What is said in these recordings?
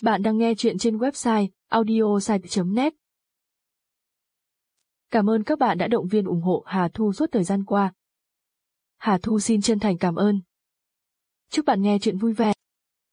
Bạn đang nghe chuyện trên website audiosite.net. Cảm ơn các bạn đã động viên ủng hộ Hà Thu suốt thời gian qua. Hà Thu xin chân thành cảm ơn. Chúc bạn nghe chuyện vui vẻ.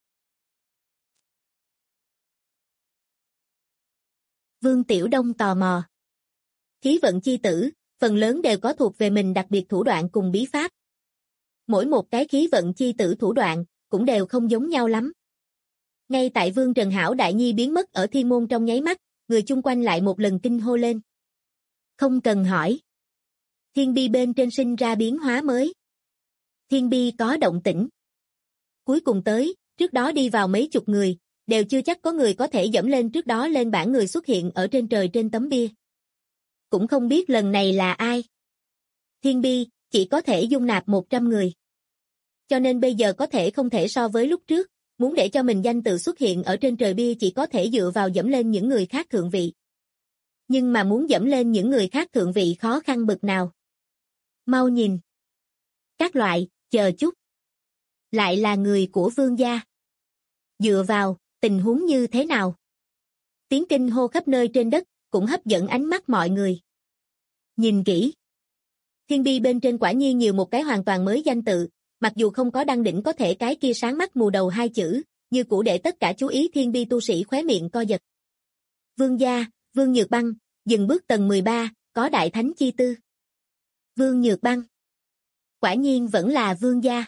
Vương Tiểu Đông tò mò. Khí vận chi tử, phần lớn đều có thuộc về mình đặc biệt thủ đoạn cùng bí pháp. Mỗi một cái khí vận chi tử thủ đoạn, cũng đều không giống nhau lắm. Ngay tại Vương Trần Hảo Đại Nhi biến mất ở thiên môn trong nháy mắt, người chung quanh lại một lần kinh hô lên. Không cần hỏi. Thiên bi bên trên sinh ra biến hóa mới. Thiên bi có động tĩnh. Cuối cùng tới, trước đó đi vào mấy chục người, đều chưa chắc có người có thể dẫm lên trước đó lên bảng người xuất hiện ở trên trời trên tấm bia. Cũng không biết lần này là ai. Thiên bi, chỉ có thể dung nạp 100 người. Cho nên bây giờ có thể không thể so với lúc trước, muốn để cho mình danh tự xuất hiện ở trên trời bia chỉ có thể dựa vào dẫm lên những người khác thượng vị. Nhưng mà muốn dẫm lên những người khác thượng vị khó khăn bực nào. Mau nhìn. Các loại, chờ chút. Lại là người của Vương gia. Dựa vào, tình huống như thế nào? Tiếng kinh hô khắp nơi trên đất, cũng hấp dẫn ánh mắt mọi người. Nhìn kỹ. Thiên bi bên trên quả nhiên nhiều một cái hoàn toàn mới danh tự, mặc dù không có đăng đỉnh có thể cái kia sáng mắt mù đầu hai chữ, như cũ để tất cả chú ý thiên bi tu sĩ khóe miệng co giật. Vương gia, Vương Nhược Băng, dừng bước tầng 13, có đại thánh chi tư. Vương Nhược Băng. Quả nhiên vẫn là vương gia.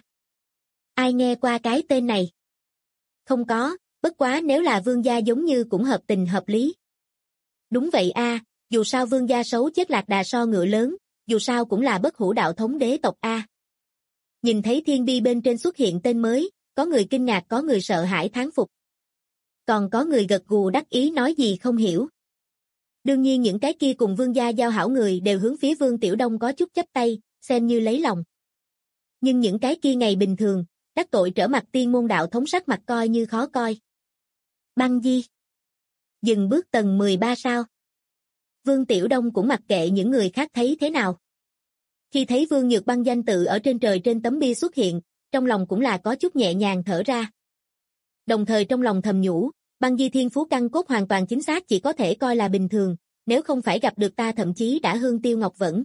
Ai nghe qua cái tên này? Không có, bất quá nếu là vương gia giống như cũng hợp tình hợp lý. Đúng vậy a, dù sao vương gia xấu chết lạc đà so ngựa lớn, dù sao cũng là bất hủ đạo thống đế tộc a. Nhìn thấy thiên bi bên trên xuất hiện tên mới, có người kinh ngạc có người sợ hãi thán phục. Còn có người gật gù đắc ý nói gì không hiểu. Đương nhiên những cái kia cùng vương gia giao hảo người đều hướng phía Vương Tiểu Đông có chút chắp tay, xem như lấy lòng. Nhưng những cái kia ngày bình thường, đắc tội trở mặt tiên môn đạo thống sắc mặt coi như khó coi. Băng Di. Dừng bước tầng 13 sao? Vương Tiểu Đông cũng mặc kệ những người khác thấy thế nào. Khi thấy Vương Nhược Băng danh tự ở trên trời trên tấm bia xuất hiện, trong lòng cũng là có chút nhẹ nhàng thở ra. Đồng thời trong lòng thầm nhủ, Băng Di thiên phú căn cốt hoàn toàn chính xác chỉ có thể coi là bình thường, nếu không phải gặp được ta thậm chí đã hương tiêu ngọc vẫn.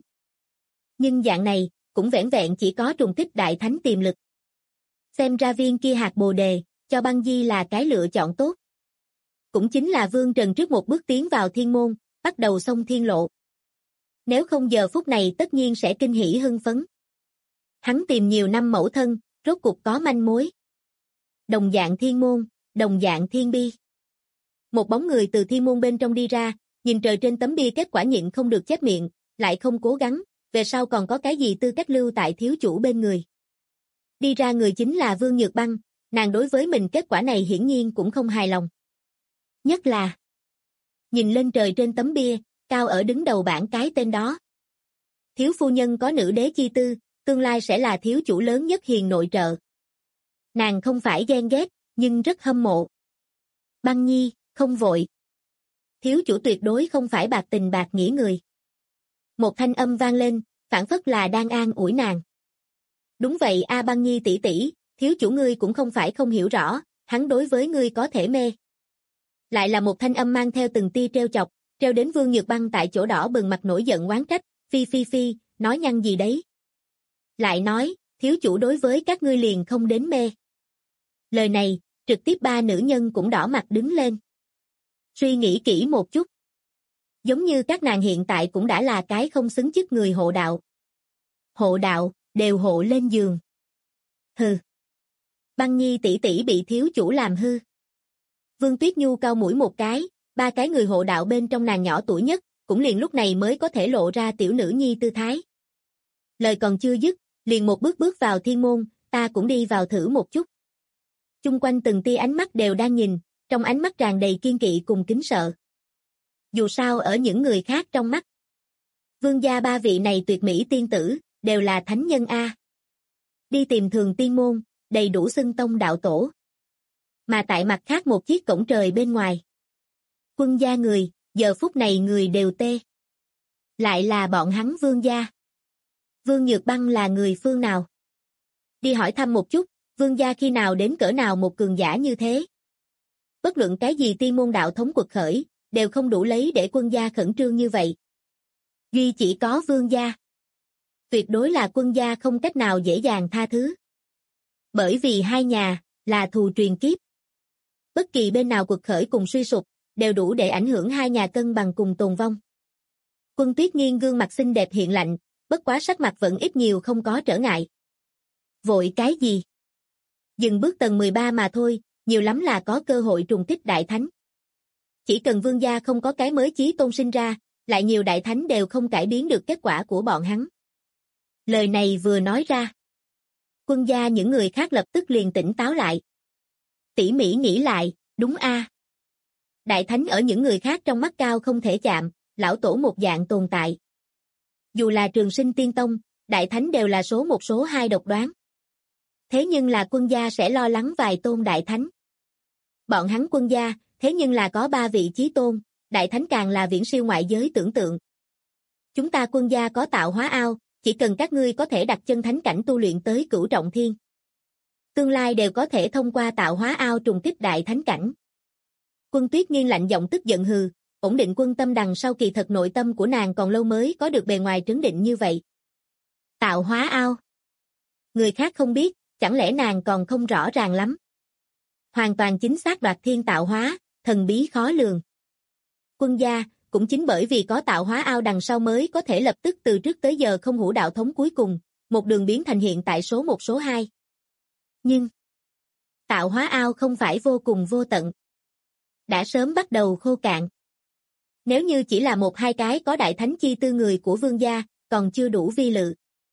Nhưng dạng này, cũng vẻn vẹn chỉ có trùng kích đại thánh tiềm lực. Xem ra viên kia hạt bồ đề, cho Băng Di là cái lựa chọn tốt. Cũng chính là Vương Trần trước một bước tiến vào thiên môn, bắt đầu xông thiên lộ. Nếu không giờ phút này tất nhiên sẽ kinh hỉ hưng phấn. Hắn tìm nhiều năm mẫu thân, rốt cục có manh mối. Đồng dạng thiên môn, đồng dạng thiên bi. Một bóng người từ thiên môn bên trong đi ra, nhìn trời trên tấm bia kết quả nhịn không được chép miệng, lại không cố gắng, về sau còn có cái gì tư cách lưu tại thiếu chủ bên người. Đi ra người chính là Vương Nhược Băng, nàng đối với mình kết quả này hiển nhiên cũng không hài lòng. Nhất là, nhìn lên trời trên tấm bia, cao ở đứng đầu bảng cái tên đó. Thiếu phu nhân có nữ đế chi tư, tương lai sẽ là thiếu chủ lớn nhất hiền nội trợ. Nàng không phải ghen ghét, nhưng rất hâm mộ. Băng Nhi, không vội. Thiếu chủ tuyệt đối không phải bạc tình bạc nghĩa người. Một thanh âm vang lên, phảng phất là đang an ủi nàng. Đúng vậy a Băng Nhi tỷ tỷ, thiếu chủ ngươi cũng không phải không hiểu rõ, hắn đối với ngươi có thể mê. Lại là một thanh âm mang theo từng tia trêu chọc, trêu đến Vương Nhược Băng tại chỗ đỏ bừng mặt nổi giận oán trách, phi, nói nhăng gì đấy. Lại nói, thiếu chủ đối với các ngươi liền không đến mê. Lời này, trực tiếp ba nữ nhân cũng đỏ mặt đứng lên. Suy nghĩ kỹ một chút. Giống như các nàng hiện tại cũng đã là cái không xứng chức người hộ đạo. Hộ đạo, đều hộ lên giường. Hừ. Băng Nhi tỷ tỷ bị thiếu chủ làm hư. Vương Tuyết Nhu cau mũi một cái, ba cái người hộ đạo bên trong nàng nhỏ tuổi nhất, cũng liền lúc này mới có thể lộ ra tiểu nữ nhi tư thái. Lời còn chưa dứt, liền một bước bước vào thiên môn, ta cũng đi vào thử một chút. Chung quanh từng tia ánh mắt đều đang nhìn, trong ánh mắt tràn đầy kiên kỵ cùng kính sợ. Dù sao ở những người khác trong mắt, vương gia ba vị này tuyệt mỹ tiên tử, đều là thánh nhân a. Đi tìm Thường Tiên môn, đầy đủ xưng tông đạo tổ. Mà tại mặt khác một chiếc cổng trời bên ngoài. Quân gia người, giờ phút này người đều tê. Lại là bọn hắn vương gia. Vương Nhược Băng là người phương nào? Đi hỏi thăm một chút, vương gia khi nào đến cỡ nào một cường giả như thế? Bất luận cái gì tiên môn đạo thống quật khởi, đều không đủ lấy để quân gia khẩn trương như vậy. Duy chỉ có Vương gia. Tuyệt đối là quân gia không cách nào dễ dàng tha thứ. Bởi vì hai nhà, là thù truyền kiếp. Bất kỳ bên nào quật khởi cùng suy sụp, đều đủ để ảnh hưởng hai nhà cân bằng cùng tồn vong. Quân Tuyết Nghiên gương mặt xinh đẹp hiện lạnh, bất quá sắc mặt vẫn ít nhiều không có trở ngại. Vội cái gì? Dừng bước tầng 13 mà thôi, nhiều lắm là có cơ hội trùng kích đại thánh. Chỉ cần Vương gia không có cái mới chí tôn sinh ra, lại nhiều đại thánh đều không cải biến được kết quả của bọn hắn. Lời này vừa nói ra, quân gia những người khác lập tức liền tỉnh táo lại. Tỉ mỉ nghĩ lại, đúng a. Đại thánh ở những người khác trong mắt cao không thể chạm, lão tổ một dạng tồn tại. Dù là Trường Sinh Tiên Tông, đại thánh đều là số một số hai độc đoán. Thế nhưng là quân gia sẽ lo lắng vài tôn đại thánh. Bọn hắn quân gia, thế nhưng là có 3 vị chí tôn, đại thánh càng là viễn siêu ngoại giới tưởng tượng. Chúng ta quân gia có tạo hóa ao, chỉ cần các ngươi có thể đặt chân thánh cảnh tu luyện tới cửu trọng thiên. Tương lai đều có thể thông qua tạo hóa ao trùng kích đại thánh cảnh. Quân Tuyết Nghiên lạnh giọng tức giận hừ, ổn định quân tâm đằng sau kỳ thật nội tâm của nàng còn lâu mới có được bề ngoài trấn định như vậy. Tạo hóa ao. Người khác không biết, chẳng lẽ nàng còn không rõ ràng lắm. Hoàn toàn chính xác đoạt thiên tạo hóa, thần bí khó lường. Quân gia, cũng chính bởi vì có tạo hóa ao đằng sau mới có thể lập tức từ trước tới giờ không hủ đạo thống cuối cùng, một đường biến thành hiện tại số 1 số 2. Nhưng, tạo hóa ao không phải vô cùng vô tận. Đã sớm bắt đầu khô cạn. Nếu như chỉ là 1-2 cái có đại thánh chi tư người của Vương gia, còn chưa đủ vi lự.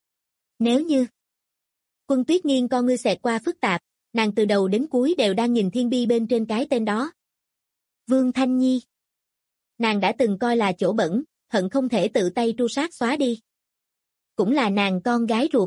Nếu như, Quân Tuyết Nghiên con ngươi xẹt qua phức tạp, nàng từ đầu đến cuối đều đang nhìn thiên bi bên trên cái tên đó. Vương Thanh Nhi. Nàng đã từng coi là chỗ bẩn, hận không thể tự tay tru sát xóa đi. Cũng là nàng con gái ruột.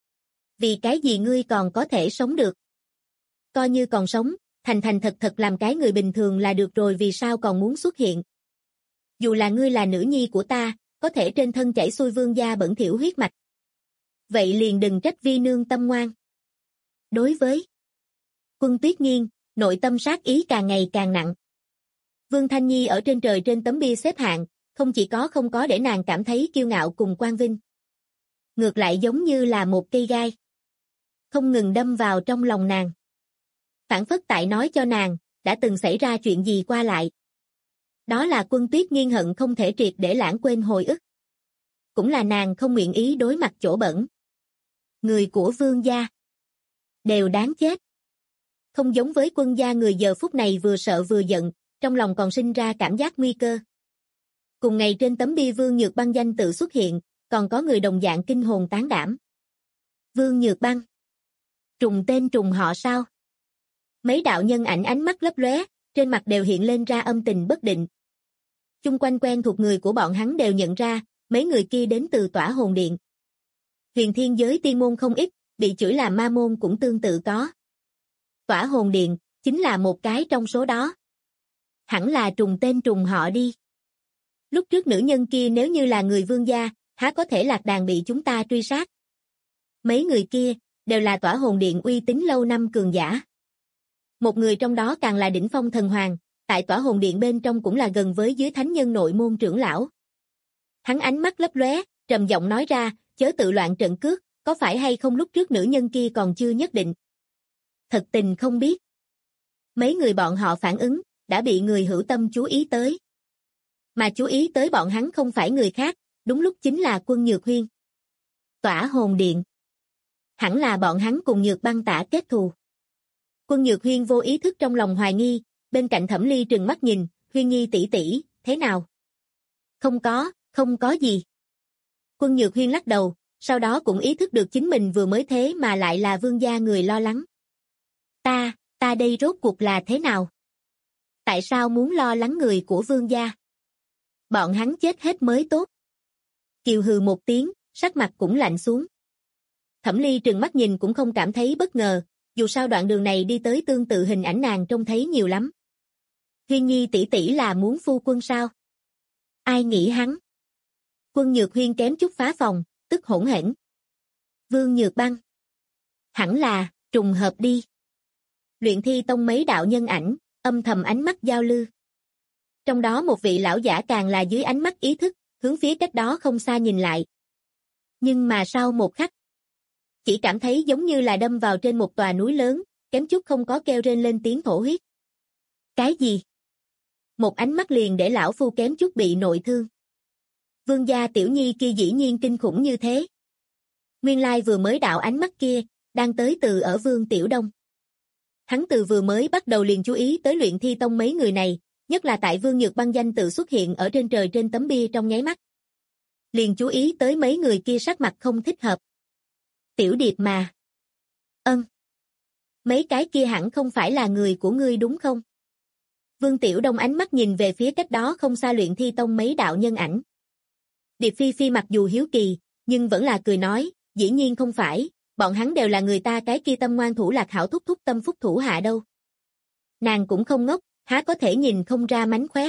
Vì cái gì ngươi còn có thể sống được? Coi như còn sống, thành thành thật thật làm cái người bình thường là được rồi, vì sao còn muốn xuất hiện? Dù là ngươi là nữ nhi của ta, có thể trên thân chảy xuôi Vương gia bẩn thỉu huyết mạch. Vậy liền đừng trách vi nương tâm ngoan. Đối với Quân Tuyết Nghiên, nội tâm sát ý càng ngày càng nặng. Vương Thanh Nhi ở trên trời trên tấm bia xếp hạng, không chỉ có không có để nàng cảm thấy kiêu ngạo cùng quang vinh. Ngược lại giống như là một cây gai. Không ngừng đâm vào trong lòng nàng. Phản phất tại nói cho nàng, đã từng xảy ra chuyện gì qua lại. Đó là Quân Tuyết Nghiên hận không thể triệt để lãng quên hồi ức. Cũng là nàng không nguyện ý đối mặt chỗ bẩn. Người của Vương gia đều đáng chết. Không giống với quân gia người giờ phút này vừa sợ vừa giận, trong lòng còn sinh ra cảm giác nguy cơ. Cùng ngày trên tấm bia Vương Nhược Băng danh tự xuất hiện, còn có người đồng dạng kinh hồn tán đảm. Vương Nhược Băng. Trùng tên trùng họ sao? Mấy đạo nhân ảnh ánh mắt lấp lóe, trên mặt đều hiện lên ra âm tình bất định. Chung quanh quen thuộc người của bọn hắn đều nhận ra, mấy người kia đến từ Tỏa Hồn Điện. Huyền thiên giới tiên môn không ít, bị chửi là ma môn cũng tương tự có. Tỏa Hồn Điện, chính là một cái trong số đó. Hẳn là trùng tên trùng họ đi. Lúc trước nữ nhân kia nếu như là người Vương gia, há có thể lạc đàn bị chúng ta truy sát. Mấy người kia, đều là Tỏa Hồn Điện uy tín lâu năm cường giả. Một người trong đó càng là đỉnh phong thần hoàng, tại Tỏa Hồn Điện bên trong cũng là gần với dưới thánh nhân nội môn trưởng lão. Hắn ánh mắt lấp lóe, trầm giọng nói ra, chớ tự loạn trận cước, có phải hay không lúc trước nữ nhân kia còn chưa nhất định. Thật tình không biết. Mấy người bọn họ phản ứng, đã bị người hữu tâm chú ý tới. Mà chú ý tới bọn hắn không phải người khác, đúng lúc chính là Quân Nhược Huyên. Tỏa Hồn Điện. Hẳn là bọn hắn cùng Nhược Băng Tả kết thù. Quân Nhược Huyên vô ý thức trong lòng hoài nghi, bên cạnh Thẩm Ly trừng mắt nhìn, Huyên Nhi tỷ tỷ, thế nào? Không có gì. Quân Nhược Huyên lắc đầu, sau đó cũng ý thức được chính mình vừa mới thế mà lại là Vương gia người lo lắng. Ta đây rốt cuộc là thế nào? Tại sao muốn lo lắng người của Vương gia? Bọn hắn chết hết mới tốt. Kiều hừ một tiếng, sắc mặt cũng lạnh xuống. Thẩm Ly trừng mắt nhìn cũng không cảm thấy bất ngờ, dù sao đoạn đường này đi tới tương tự hình ảnh nàng trông thấy nhiều lắm. Huyên Nhi tỷ tỷ là muốn phu quân sao? Ai nghĩ hắn? Quân Nhược Huyên kém chút phá phòng, tức hỗn hển. Vương Nhược Băng. Hẳn là, trùng hợp đi. Luyện Thi Tông mấy đạo nhân ảnh, âm thầm ánh mắt giao lưu. Trong đó một vị lão giả càng là dưới ánh mắt ý thức, hướng phía cách đó không xa nhìn lại. Nhưng mà sau một khắc, chỉ cảm thấy giống như là đâm vào trên một tòa núi lớn, kém chút không có kêu rên lên tiếng thổ huyết. Cái gì? Một ánh mắt liền để lão phu kém chút bị nội thương. Vương gia tiểu nhi kia dĩ nhiên kinh khủng như thế. Nguyên lai vừa mới đạo ánh mắt kia, đang tới từ ở Vương Tiểu Đông. Hắn từ vừa mới bắt đầu liền chú ý tới Luyện Thi Tông mấy người này, nhất là tại Vương Nhược Băng danh tự xuất hiện ở trên trời trên tấm bia trong nháy mắt. Liền chú ý tới mấy người kia sắc mặt không thích hợp. Tiểu Điệp mà. Mấy cái kia hẳn không phải là người của ngươi đúng không? Vương Tiểu Đông ánh mắt nhìn về phía cách đó không xa Luyện Thi Tông mấy đạo nhân ảnh. Điệp Phi Phi mặc dù hiếu kỳ, nhưng vẫn là cười nói, dĩ nhiên không phải, bọn hắn đều là người ta cái kia tâm ngoan thủ lạc hảo thúc thúc tâm phúc thủ hạ đâu. Nàng cũng không ngốc, há có thể nhìn không ra mánh khóe.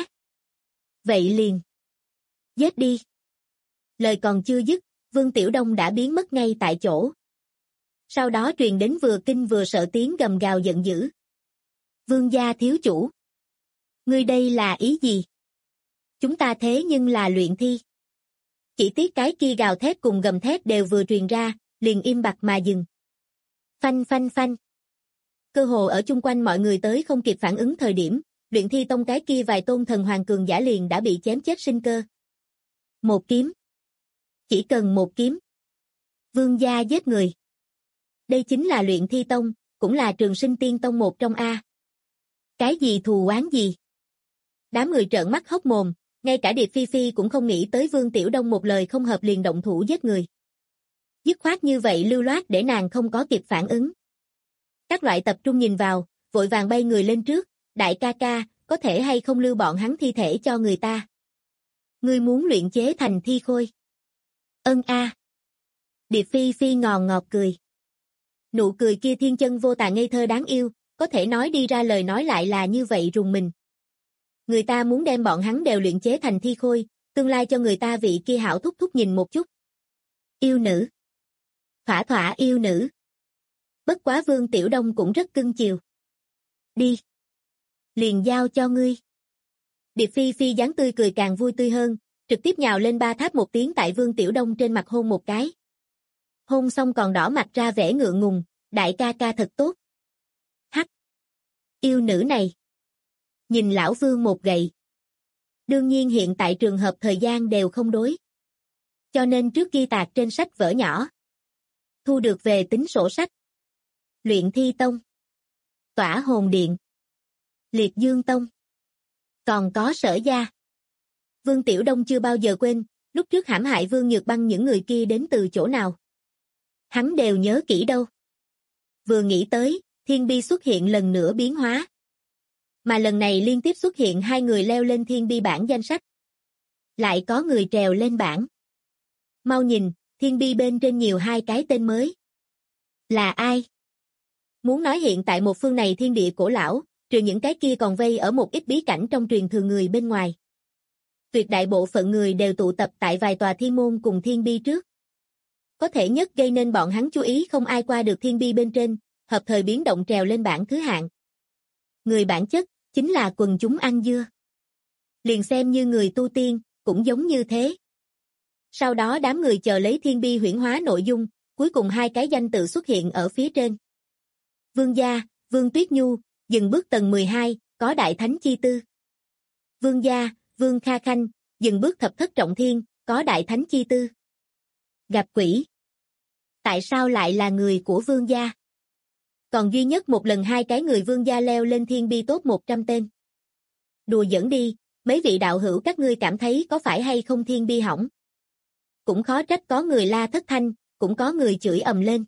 Vậy liền. Giết đi. Lời còn chưa dứt, Vương Tiểu Đông đã biến mất ngay tại chỗ. Sau đó truyền đến vừa kinh vừa sợ tiếng gầm gào giận dữ. Vương gia thiếu chủ. Ngươi đây là ý gì? Chúng ta thế nhưng là luyện thi. Chỉ tiếc cái kia gào thét cùng gầm thét đều vừa truyền ra, liền im bặt mà dừng. Phanh phanh phanh. Cơ hồ ở chung quanh mọi người tới không kịp phản ứng thời điểm, Luyện Thi Tông cái kia vài tôn thần hoàng cường giả liền đã bị chém chết sinh cơ. Một kiếm. Chỉ cần một kiếm. Vương gia giết người. Đây chính là Luyện Thi Tông, cũng là Trường Sinh Tiên Tông một trong A. Cái gì thù oán gì? Đám người trợn mắt hốc mồm, ngay cả Điệp Phi Phi cũng không nghĩ tới Vương Tiểu Đông một lời không hợp liền động thủ giết người. Dứt khoát như vậy lưu loát để nàng không có kịp phản ứng. Các loại tập trung nhìn vào, vội vàng bay người lên trước, đại ca ca, có thể hay không lưu bọn hắn thi thể cho người ta? Ngươi muốn luyện chế thành thi khôi? A. Điệp Phi Phi ngòn ngọt cười. Nụ cười kia thiên chân vô tà ngây thơ đáng yêu, có thể nói đi ra lời nói lại là như vậy rùng mình. Người ta muốn đem bọn hắn đều luyện chế thành thi khôi, tương lai cho người ta vị kia hảo thúc thúc nhìn một chút. Yêu nữ. Thỏa thỏa yêu nữ. Bất quá Vương Tiểu Đông cũng rất cưng chiều. Đi. Liền giao cho ngươi. Điệp Phi Phi dáng tươi cười càng vui tươi hơn, trực tiếp nhào lên ba tháp một tiếng tại Vương Tiểu Đông trên mặt hôn một cái. Hôn xong còn đỏ mặt ra vẻ ngượng ngùng, đại ca ca thật tốt. Hắc. Yêu nữ này. Nhìn lão Vương một gậy. Đương nhiên hiện tại trường hợp thời gian đều không đối. Cho nên trước ghi tạc trên sách vở nhỏ. Thu được về tính sổ sách. Luyện Thi Tông. Tỏa Hồn Điện. Liệt Dương Tông. Còn có Sở Gia. Vương Tiểu Đông chưa bao giờ quên, lúc trước hãm hại Vương Nhược Băng những người kia đến từ chỗ nào. Hắn đều nhớ kỹ đâu. Vừa nghĩ tới, Thiên Bi xuất hiện lần nữa biến hóa. Mà lần này liên tiếp xuất hiện hai người leo lên Thiên Bi bảng danh sách. Lại có người trèo lên bảng. Mau nhìn, Thiên Bi bên trên nhiều hai cái tên mới. Là ai? Muốn nói hiện tại một phương này thiên địa cổ lão, trừ những cái kia còn vây ở một ít bí cảnh trong truyền thừa người bên ngoài. Tuyệt đại bộ phận người đều tụ tập tại vài tòa thiên môn cùng Thiên Bi trước. Có thể nhất gây nên bọn hắn chú ý không ai qua được Thiên Bi bên trên, hợp thời biến động trèo lên bảng thứ hạng. Người bản chất, chính là quần chúng ăn dưa. Liền xem như người tu tiên, cũng giống như thế. Sau đó đám người chờ lấy Thiên Bi huyễn hóa nội dung, cuối cùng hai cái danh tự xuất hiện ở phía trên. Vương gia, Vương Tuyết Nhu, dừng bước tầng 12, có đại thánh chi tư. Vương gia, Vương Kha Khanh, dừng bước thập thất trọng thiên, có đại thánh chi tư. Gặp quỷ. Tại sao lại là người của Vương gia? Còn duy nhất một lần hai cái người Vương gia leo lên Thiên Bi top 100 tên. Đùa giỡn đi, mấy vị đạo hữu các ngươi cảm thấy có phải hay không Thiên Bi hỏng? Cũng khó trách có người la thất thanh, cũng có người chửi ầm lên.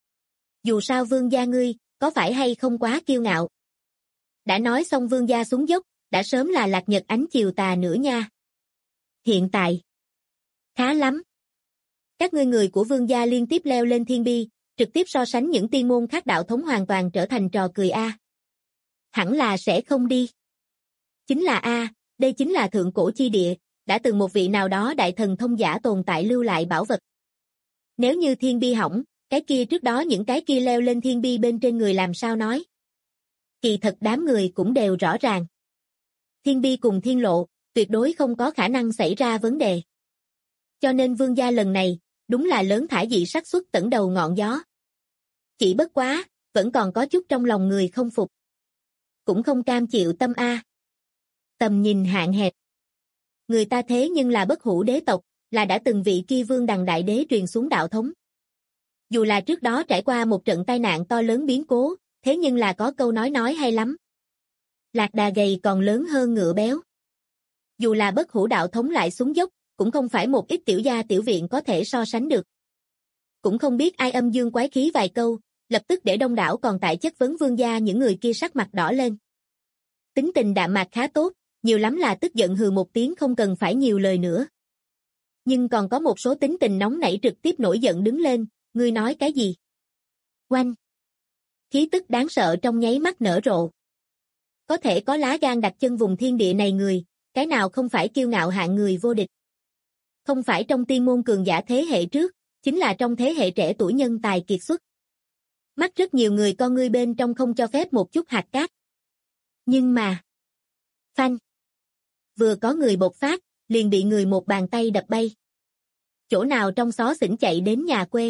Dù sao Vương gia ngươi, có phải hay không quá kiêu ngạo? Đã nói xong Vương gia xuống dốc, đã sớm là lạc nhật ánh chiều tà nữa nha. Hiện tại. Khá lắm. Các ngươi người của Vương gia liên tiếp leo lên Thiên Bi, trực tiếp so sánh những tiên môn khác đạo thống hoàn toàn trở thành trò cười a. Hẳn là sẽ không đi. Chính là a, đây chính là thượng cổ chi địa, đã từng một vị nào đó đại thần thông giả tồn tại lưu lại bảo vật. Nếu như Thiên Bi hỏng, cái kia trước đó những cái kia leo lên Thiên Bi bên trên người làm sao nói? Kỳ thật đám người cũng đều rõ ràng. Thiên bi cùng thiên lộ, tuyệt đối không có khả năng xảy ra vấn đề. Cho nên vương gia lần này, đúng là lớn thả dị xác suất tẩn đầu ngọn gió. Chỉ bất quá, vẫn còn có chút trong lòng người không phục. Cũng không cam chịu tâm a. Tầm nhìn hạn hẹp. Người ta thế nhưng là bất hủ đế tộc, là đã từng vị kia vương đằng đại đế truyền xuống đạo thống. Dù là trước đó trải qua một trận tai nạn to lớn biến cố, thế nhưng là có câu nói hay lắm. Lạc đà gầy còn lớn hơn ngựa béo. Dù là bất hủ đạo thống lại xuống dốc, cũng không phải một ít tiểu gia tiểu viện có thể so sánh được. Cũng không biết ai âm dương quái khí vài câu, lập tức để đông đảo còn tại chất vấn vương gia những người kia sắc mặt đỏ lên. Tính tình đạm mạc khá tốt, nhiều lắm là tức giận hừ một tiếng không cần phải nhiều lời nữa. Nhưng còn có một số tính tình nóng nảy trực tiếp nổi giận đứng lên, ngươi nói cái gì? Oanh! Khí tức đáng sợ trong nháy mắt nở rộ. Có thể có lá gan đặt chân vùng thiên địa này người, cái nào không phải kiêu ngạo hạng người vô địch. Không phải trong tiên môn cường giả thế hệ trước, chính là trong thế hệ trẻ tuổi nhân tài kiệt xuất. Mắt rất nhiều người con ngươi bên trong không cho phép một chút hạt cát. Nhưng mà... Phanh! Vừa có người bộc phát, liền bị người một bàn tay đập bay. Chỗ nào trong xó xỉnh chạy đến nhà quê.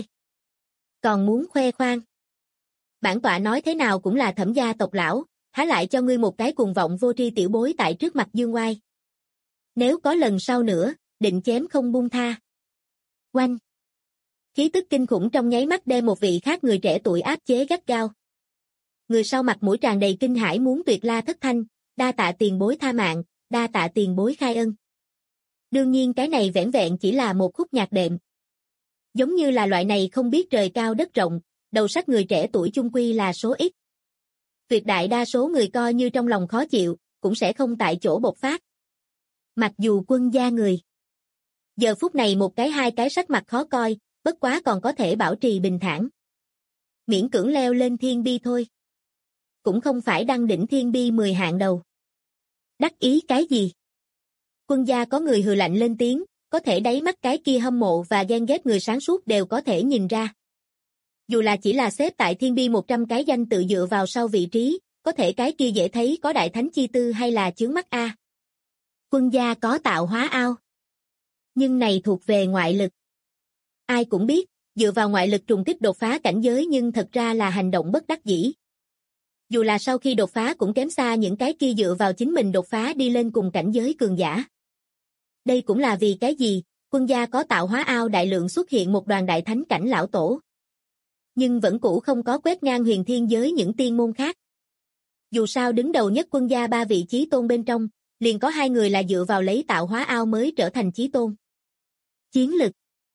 Còn muốn khoe khoang. Bản tọa nói thế nào cũng là Thẩm gia tộc lão, há lại cho ngươi một cái cuồng vọng vô tri tiểu bối tại trước mặt dương oai. Nếu có lần sau nữa, định chém không buông tha. Oanh! Khí tức kinh khủng trong nháy mắt đem một vị khác người trẻ tuổi áp chế gắt gao. Người sau mặt mũi tràn đầy kinh hãi muốn tuyệt la thất thanh, đa tạ tiền bối tha mạng, đa tạ tiền bối khai ân. Đương nhiên cái này vẻn vẹn chỉ là một khúc nhạc đệm. Giống như là loại này không biết trời cao đất rộng, đầu sách người trẻ tuổi chung quy là số ít. Tuyệt đại đa số người coi như trong lòng khó chịu, cũng sẽ không tại chỗ bộc phát. Mặc dù quân gia người. Giờ phút này một cái hai cái sắc mặt khó coi, bất quá còn có thể bảo trì bình thản. Miễn cưỡng leo lên thiên bi thôi. Cũng không phải đăng đỉnh thiên bi 10 hạng đầu. Đắc ý cái gì? Quân gia có người hừ lạnh lên tiếng, có thể đáy mắt cái kia hâm mộ và ghen ghét người sáng suốt đều có thể nhìn ra. Dù là chỉ là xếp tại thiên bi 100 cái danh tự dựa vào sau vị trí, có thể cái kia dễ thấy có đại thánh chi tư hay là chướng mắt a. Quân gia có tạo hóa ao. Nhưng này thuộc về ngoại lực. Ai cũng biết, dựa vào ngoại lực trùng kích đột phá cảnh giới nhưng thật ra là hành động bất đắc dĩ. Dù là sau khi đột phá cũng kém xa những cái kia dựa vào chính mình đột phá đi lên cùng cảnh giới cường giả. Đây cũng là vì cái gì, quân gia có tạo hóa ao đại lượng xuất hiện một đoàn đại thánh cảnh lão tổ. Nhưng vẫn cũ không có quét ngang huyền thiên giới những tiên môn khác. Dù sao đứng đầu nhất quân gia 3 vị chí tôn bên trong, liền có 2 người là dựa vào lấy tạo hóa ao mới trở thành chí tôn. Chiến lực.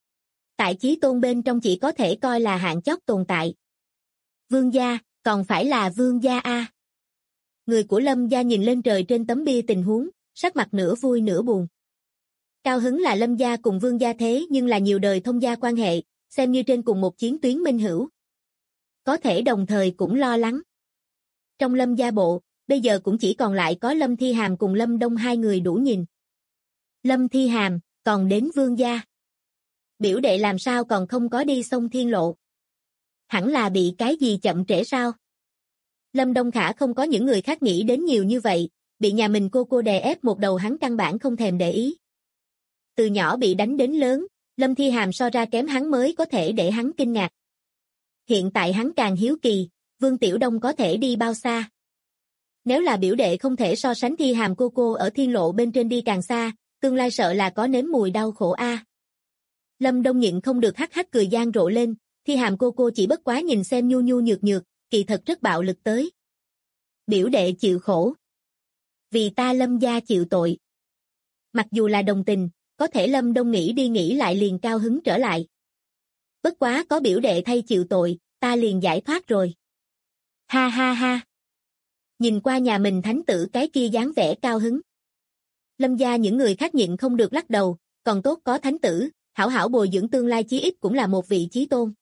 Tại chí tôn bên trong chỉ có thể coi là hạng chót tồn tại. Vương gia, còn phải là vương gia a. Người của Lâm gia nhìn lên trời trên tấm bia tình huống, sắc mặt nửa vui nửa buồn. Cao hứng là Lâm gia cùng vương gia thế nhưng là nhiều đời thông gia quan hệ, xem như trên cùng một chiến tuyến minh hữu. Có thể đồng thời cũng lo lắng. Trong Lâm gia bộ, bây giờ cũng chỉ còn lại có Lâm Thi Hàm cùng Lâm Đông 2 người đủ nhìn. Lâm Thi Hàm, còn đến vương gia. Biểu đệ làm sao còn không có đi sông Thiên Lộ? Hẳn là bị cái gì chậm trễ sao? Lâm Đông Khả không có những người khác nghĩ đến nhiều như vậy, bị nhà mình cô đè ép một đầu hắn căn bản không thèm để ý. Từ nhỏ bị đánh đến lớn, Lâm Thi Hàm so ra kém hắn mới có thể để hắn kinh ngạc. Hiện tại hắn càng hiếu kỳ, Vương Tiểu Đông có thể đi bao xa? Nếu là biểu đệ không thể so sánh Thi Hàm cô ở Thiên Lộ bên trên đi càng xa, tương lai sợ là có nếm mùi đau khổ a. Lâm Đông nhịn không được hắc hắc cười gian rộ lên, Thi Hàm cô chỉ bất quá nhìn xem nhu nhu nhược nhược, kỳ thật rất bạo lực tới. Biểu đệ chịu khổ. Vì ta Lâm gia chịu tội. Mặc dù là đồng tình, có thể Lâm Đông nghĩ đi nghĩ lại liền cao hứng trở lại. Bất quá có biểu đệ thay chịu tội, ta liền giải thoát rồi. Ha ha ha. Nhìn qua nhà mình thánh tử cái kia dáng vẻ cao hứng. Lâm gia những người khác nhịn không được lắc đầu, còn tốt có thánh tử, hảo hảo bồi dưỡng tương lai chí ít cũng là một vị chí tôn.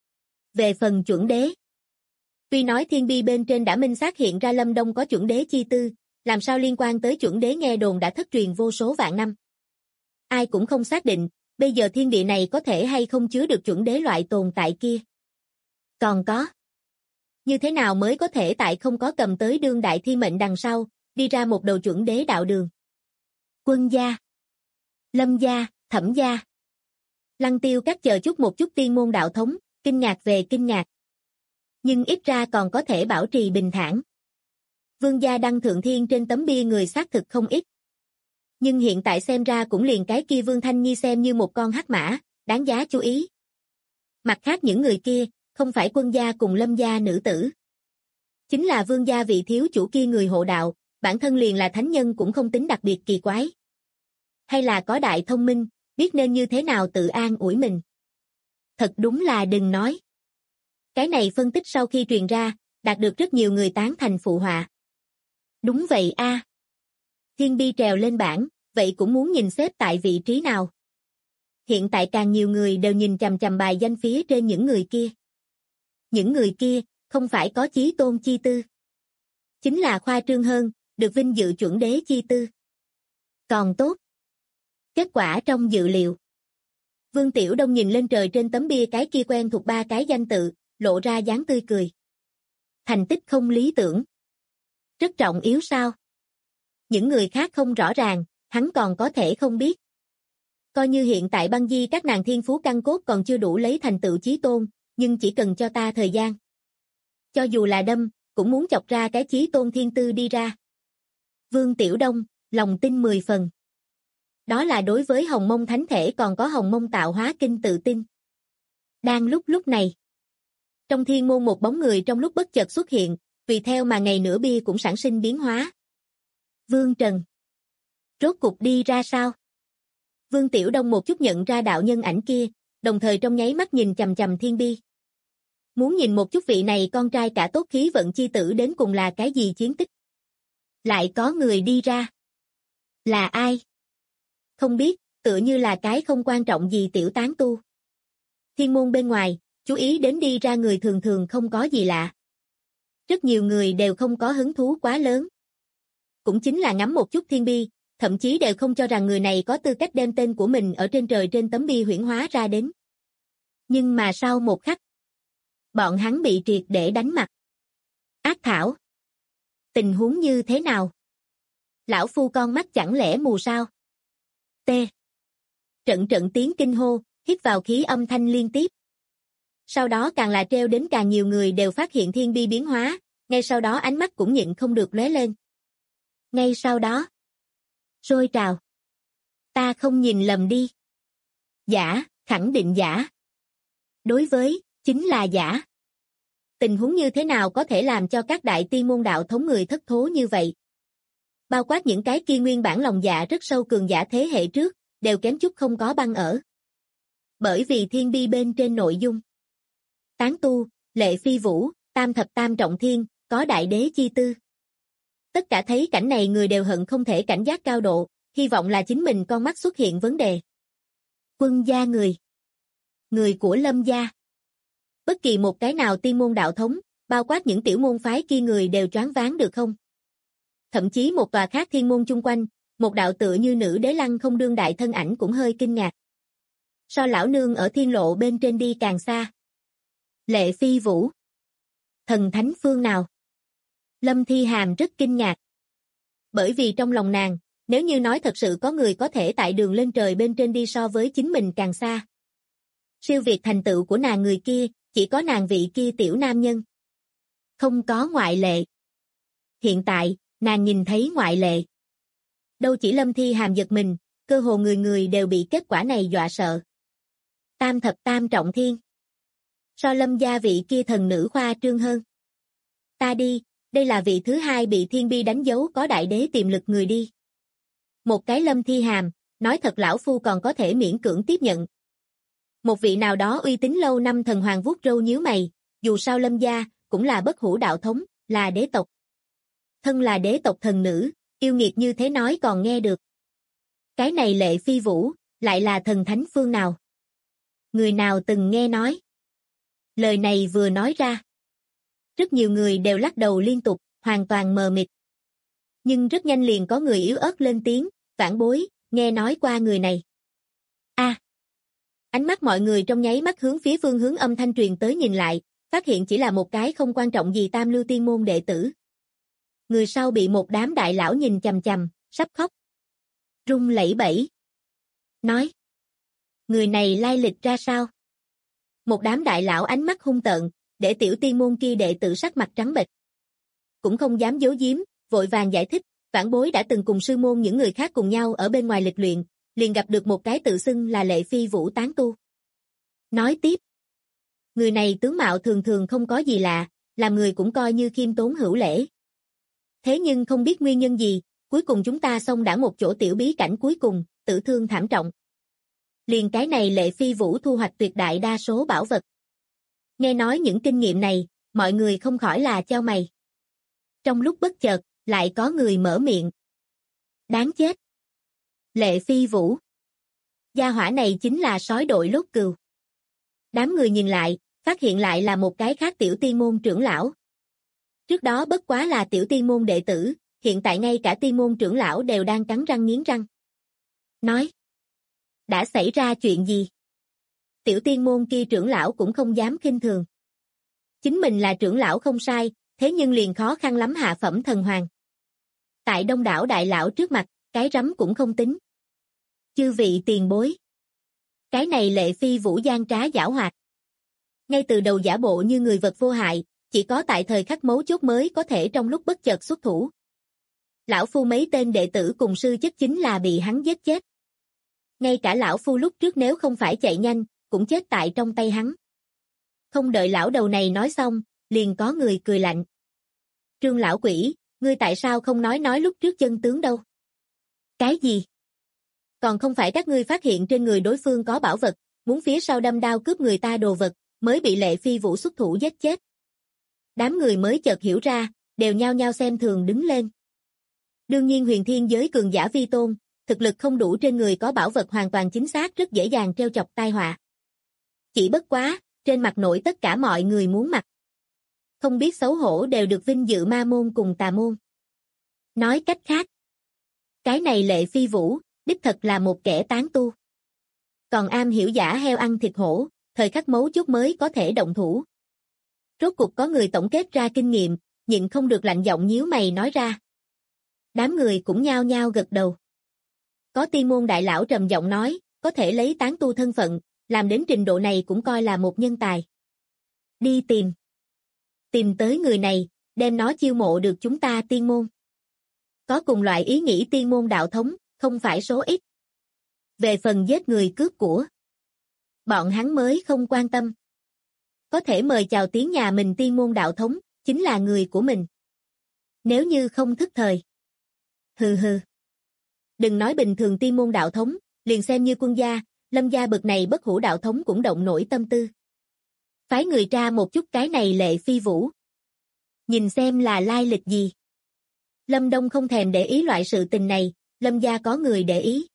Về phần chuẩn đế. Tuy nói thiên bi bên trên đã minh xác hiện ra Lâm Đông có chuẩn đế chi tư, làm sao liên quan tới chuẩn đế nghe đồn đã thất truyền vô số vạn năm. Ai cũng không xác định, bây giờ thiên địa này có thể hay không chứa được chuẩn đế loại tồn tại kia. Còn có. Như thế nào mới có thể tại không có cầm tới đương đại thiên mệnh đằng sau, đi ra một đầu chuẩn đế đạo đường? Quân gia, Lâm gia, Thẩm gia. Lăng Tiêu các chờ chút một chút tiên môn đạo thống, kinh ngạc về kinh ngạc. Nhưng ít ra còn có thể bảo trì bình thản. Vương gia đăng thượng thiên trên tấm bia người xác thực không ít. Nhưng hiện tại xem ra cũng liền cái kia Vương Thanh Nhi xem như một con hắc mã, đáng giá chú ý. Mặt khác những người kia, không phải quân gia cùng Lâm gia nữ tử. Chính là Vương gia vị thiếu chủ kia người hộ đạo, bản thân liền là thánh nhân cũng không tính đặc biệt kỳ quái. Hay là có đại thông minh, biết nên như thế nào tự an ủi mình. Thật đúng là đừng nói. Cái này phân tích sau khi truyền ra, đạt được rất nhiều người tán thành phụ họa. Đúng vậy a. Thiên Bi trèo lên bảng, vậy cũng muốn nhìn xếp tại vị trí nào. Hiện tại càng nhiều người đều nhìn chằm chằm bài danh phía trên những người kia. Những người kia, không phải có chí tôn chi tư. Chính là khoa trương hơn, được vinh dự chuẩn đế chi tư. Còn tốt. Kết quả trong dự liệu. Vương Tiểu Đông nhìn lên trời trên tấm bia cái kia quen thuộc 3 cái danh tự, lộ ra dáng tươi cười. Thành tích không lý tưởng. Rất trọng yếu sao? Những người khác không rõ ràng, hắn còn có thể không biết. Coi như hiện tại Băng Di các nàng thiên phú căn cốt còn chưa đủ lấy thành tựu chí tôn, nhưng chỉ cần cho ta thời gian. Cho dù là đâm, cũng muốn chọc ra cái chí tôn thiên tư đi ra. Vương Tiểu Đông, lòng tin 10 phần. Đó là đối với Hồng Mông Thánh Thể còn có Hồng Mông Tạo Hóa Kinh tự tin. Đang lúc này. Trong thiên môn một bóng người trong lúc bất chợt xuất hiện, tùy theo mà ngày nửa bia cũng sản sinh biến hóa. Vương Trần. Rốt cục đi ra sao? Vương Tiểu Đông một chút nhận ra đạo nhân ảnh kia, đồng thời trong nháy mắt nhìn chằm chằm thiên bi. Muốn nhìn một chút vị này con trai cả tốt khí vận chi tử đến cùng là cái gì chiến tích. Lại có người đi ra. Là ai? Không biết, tựa như là cái không quan trọng gì tiểu tán tu. Thiên môn bên ngoài, chú ý đến đi ra người thường thường không có gì lạ. Rất nhiều người đều không có hứng thú quá lớn. Cũng chính là ngắm một chút thiên bi, thậm chí đều không cho rằng người này có tư cách đem tên của mình ở trên trời trên tấm bia huyễn hóa ra đến. Nhưng mà sau một khắc, bọn hắn bị triệt để đánh mặt. Ác thảo. Tình huống như thế nào? Lão phu con mắt chẳng lẽ mù sao? T. Trận trận tiếng kinh hô, hít vào khí âm thanh liên tiếp. Sau đó càng là treo đến càng nhiều người đều phát hiện thiên bi biến hóa, ngay sau đó ánh mắt cũng nhịn không được lóe lên. Ngay sau đó, sôi trào. Ta không nhìn lầm đi. Giả, khẳng định giả. Đối với, chính là giả. Tình huống như thế nào có thể làm cho các đại tiên môn đạo thống người thất thố như vậy? Bao quát những cái kia nguyên bản lòng dạ rất sâu cường giả thế hệ trước, đều kém chút không có băng ở. Bởi vì thiên bi bên trên nội dung. Tán tu, lệ phi vũ, tam thập tam trọng thiên, có đại đế chi tư. Tất cả thấy cảnh này người đều hận không thể cảnh giác cao độ, hy vọng là chính mình con mắt xuất hiện vấn đề. Quân gia người. Người của Lâm gia. Bất kỳ một cái nào tiên môn đạo thống, bao quát những tiểu môn phái kia người đều choáng váng được không? Thậm chí một tòa khác thiên môn chung quanh, một đạo tựa như nữ đế lăng không đương đại thân ảnh cũng hơi kinh ngạc. So lão nương ở thiên lộ bên trên đi càng xa. Lệ phi vũ. Thần thánh phương nào? Lâm Thi Hàm rất kinh ngạc. Bởi vì trong lòng nàng, nếu như nói thật sự có người có thể tại đường lên trời bên trên đi so với chính mình càng xa. Siêu việt thành tựu của nàng người kia, chỉ có nàng vị kia tiểu nam nhân. Không có ngoại lệ. Hiện tại, nàng nhìn thấy ngoại lệ. Đâu chỉ Lâm Thi Hàm giật mình, cơ hồ người người đều bị kết quả này dọa sợ. Tam thập tam trọng thiên. So Lâm gia vị kia thần nữ khoa trương hơn. Ta đi, đây là vị thứ hai bị thiên bi đánh dấu có đại đế tiềm lực người đi. Một cái Lâm Thi Hàm, nói thật lão phu còn có thể miễn cưỡng tiếp nhận. Một vị nào đó uy tín lâu năm thần hoàng vuốt râu nhíu mày, dù sao Lâm gia, cũng là bất hủ đạo thống, là đế tộc. Thân là đế tộc thần nữ, yêu nghiệt như thế nói còn nghe được. Cái này Lệ phi vũ, lại là thần thánh phương nào? Người nào từng nghe nói? Lời này vừa nói ra. Rất nhiều người đều lắc đầu liên tục, hoàn toàn mờ mịt. Nhưng rất nhanh liền có người yếu ớt lên tiếng, vãn bối, nghe nói qua người này. A. Ánh mắt mọi người trong nháy mắt hướng phía phương hướng âm thanh truyền tới nhìn lại, phát hiện chỉ là một cái không quan trọng gì tam lưu tiên môn đệ tử. Người sau bị một đám đại lão nhìn chằm chằm, sắp khóc. Run lẩy bẩy. Nói. Người này lai lịch ra sao? Một đám đại lão ánh mắt hung tợn, để tiểu tiên môn kia đệ tử sắc mặt trắng bệch. Cũng không dám giấu giếm, vội vàng giải thích, vãn bối đã từng cùng sư môn những người khác cùng nhau ở bên ngoài lịch luyện, liền gặp được một cái tự xưng là Lệ Phi Vũ tán tu. Nói tiếp. Người này tướng mạo thường thường không có gì lạ, làm người cũng coi như khiêm tốn hữu lễ. Thế nhưng không biết nguyên nhân gì, cuối cùng chúng ta xông đã một chỗ tiểu bí cảnh cuối cùng, tử thương thảm trọng. Liền cái này Lệ Phi Vũ thu hoạch tuyệt đại đa số bảo vật. Nghe nói những kinh nghiệm này, mọi người không khỏi là chau mày. Trong lúc bất chợt, lại có người mở miệng. Đáng chết. Lệ Phi Vũ. Gia hỏa này chính là sói đội lốt cừu. Đám người nhìn lại, phát hiện lại là một cái khác tiểu tiên môn trưởng lão. Trước đó bất quá là tiểu tiên môn đệ tử, hiện tại ngay cả tiên môn trưởng lão đều đang cắn răng nghiến răng. Nói. Đã xảy ra chuyện gì? Tiểu tiên môn kia trưởng lão cũng không dám khinh thường. Chính mình là trưởng lão không sai, thế nhưng liền khó khăn lắm hạ phẩm thần hoàng. Tại đông đảo đại lão trước mặt, cái rắm cũng không tính. Chư vị tiền bối. Cái này Lệ Phi Vũ gian trá giảo hoạt. Ngay từ đầu giả bộ như người vật vô hại, chỉ có tại thời khắc mấu chốt mới có thể trong lúc bất chợt xuất thủ. Lão phu mấy tên đệ tử cùng sư chất chính là bị hắn giết chết. Ngay cả lão phu lúc trước nếu không phải chạy nhanh, cũng chết tại trong tay hắn. Không đợi lão đầu này nói xong, liền có người cười lạnh. Trương lão quỷ, ngươi tại sao không nói lúc trước chân tướng đâu? Cái gì? Còn không phải các ngươi phát hiện trên người đối phương có bảo vật, muốn phía sau đâm đao cướp người ta đồ vật, mới bị Lệ Phi Vũ xuất thủ giết chết. Đám người mới chợt hiểu ra, đều nhao nhao xem thường đứng lên. Đương nhiên huyền thiên giới cường giả vi tôn, thực lực không đủ trên người có bảo vật hoàn toàn chính xác rất dễ dàng trêu chọc tai họa. Chỉ bất quá, trên mặt nổi tất cả mọi người muốn mặt. Không biết xấu hổ đều được vinh dự ma môn cùng tà môn. Nói cách khác, cái này Lệ Phi Vũ, đích thật là một kẻ tán tu. Còn am hiểu giả heo ăn thịt hổ, thời khắc mấu chốt mới có thể động thủ. Rốt cuộc có người tổng kết ra kinh nghiệm, nhịn không được lạnh giọng nhíu mày nói ra. Đám người cũng nhao nhao gật đầu. Có tiên môn đại lão trầm giọng nói, có thể lấy tán tu thân phận, làm đến trình độ này cũng coi là một nhân tài. Đi tìm. Tìm tới người này, đem nó chiêu mộ được chúng ta tiên môn. Có cùng loại ý nghĩ tiên môn đạo thống, không phải số ít. Về phần giết người cướp của, bọn hắn mới không quan tâm. Có thể mời chào tiếng nhà mình tiên môn đạo thống, chính là người của mình. Nếu như không thức thời. Hừ hừ. Đừng nói bình thường tiên môn đạo thống, liền xem như quân gia, Lâm gia bực này bất hủ đạo thống cũng động nổi tâm tư. Phái người tra một chút cái này Lệ Phi Vũ. Nhìn xem là lai lịch gì. Lâm Đông không thèm để ý loại sự tình này, Lâm gia có người để ý.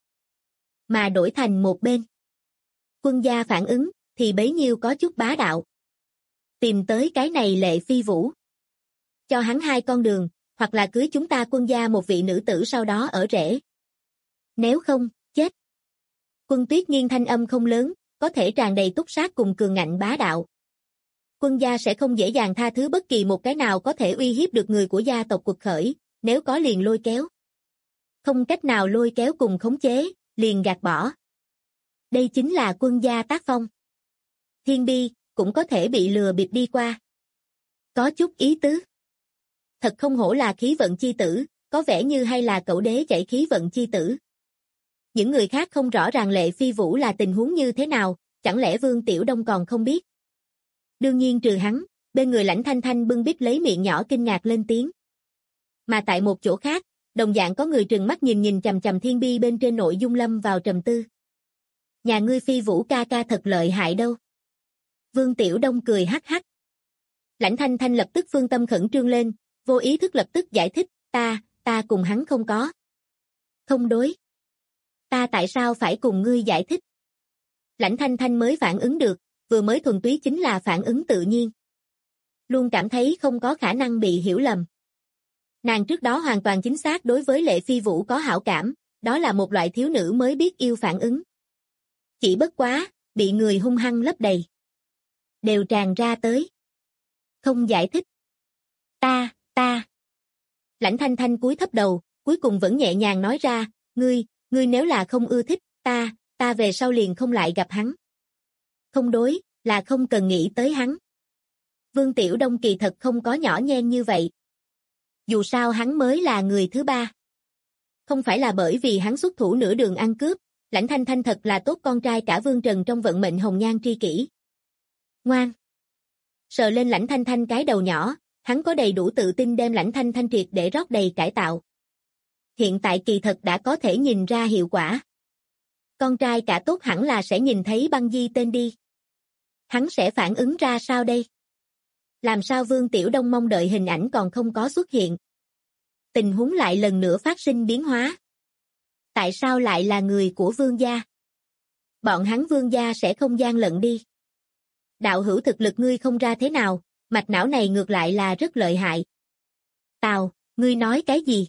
Mà đổi thành một bên. Quân gia phản ứng, thì bấy nhiêu có chút bá đạo. Tìm tới cái này Lệ Phi Vũ. Cho hắn hai con đường, hoặc là cưới chúng ta quân gia một vị nữ tử sau đó ở rễ. Nếu không, chết. Quân Tuyết Nghiên thanh âm không lớn, có thể tràn đầy túc sát cùng cường ngạnh bá đạo. Quân gia sẽ không dễ dàng tha thứ bất kỳ một cái nào có thể uy hiếp được người của gia tộc quật khởi, nếu có liền lôi kéo. Không cách nào lôi kéo cùng khống chế, liền gạt bỏ. Đây chính là quân gia tác phong. Thiên Bi, cũng có thể bị lừa bịp đi qua. Có chút ý tứ. Thật không hổ là khí vận chi tử, có vẻ như hay là cẩu đế chạy khí vận chi tử. Những người khác không rõ ràng Lệ Phi Vũ là tình huống như thế nào, chẳng lẽ Vương Tiểu Đông còn không biết. Đương nhiên trừ hắn, bên người Lãnh Thanh Thanh bưng bít lấy miệng nhỏ kinh ngạc lên tiếng. Mà tại một chỗ khác, đồng dạng có người trừng mắt nhìn chằm chằm Thiên Bi bên trên nội dung lâm vào trầm tư. Nhà ngươi Phi Vũ ca ca thật lợi hại đâu. Vương Tiểu Đông cười hắc hắc. Lãnh Thanh Thanh lập tức phương tâm khẩn trương lên, vô ý thức lập tức giải thích, ta cùng hắn không có. Không đối. Ta tại sao phải cùng ngươi giải thích? Lãnh Thanh Thanh mới phản ứng được, vừa mới thuần túy chính là phản ứng tự nhiên. Luôn cảm thấy không có khả năng bị hiểu lầm. Nàng trước đó hoàn toàn chính xác đối với Lệ Phi Vũ có hảo cảm, đó là một loại thiếu nữ mới biết yêu phản ứng. Chỉ bất quá, bị người hung hăng lấp đầy. Đều tràn ra tới. không giải thích. Ta. Lãnh Thanh Thanh cúi thấp đầu, cuối cùng vẫn nhẹ nhàng nói ra, ngươi nếu là không ưa thích, ta về sau liền không lại gặp hắn. Không đối, là không cần nghĩ tới hắn. Vương Tiểu Đông kỳ thật không có nhỏ nhen như vậy. Dù sao hắn mới là người thứ ba. Không phải là bởi vì hắn xuất thủ nửa đường ăn cướp, Lãnh Thanh Thanh thật là tốt con trai cả Vương Trần trong vận mệnh hồng nhan tri kỷ. Ngoan. Sờ lên Lãnh Thanh Thanh cái đầu nhỏ, hắn có đầy đủ tự tin đem Lãnh Thanh Thanh triệt để rót đầy cải tạo. Hiện tại kỳ thật đã có thể nhìn ra hiệu quả. Con trai cả tốt hẳn là sẽ nhìn thấy băng di tên đi. Hắn sẽ phản ứng ra sao đây? Làm sao Vương Tiểu Đông mong đợi hình ảnh còn không có xuất hiện? Tình huống lại lần nữa phát sinh biến hóa. Tại sao lại là người của Vương gia? Bọn hắn Vương gia sẽ không gian lận đi. Đạo hữu thực lực ngươi không ra thế nào, mạch não này ngược lại là rất lợi hại. Tào, ngươi nói cái gì?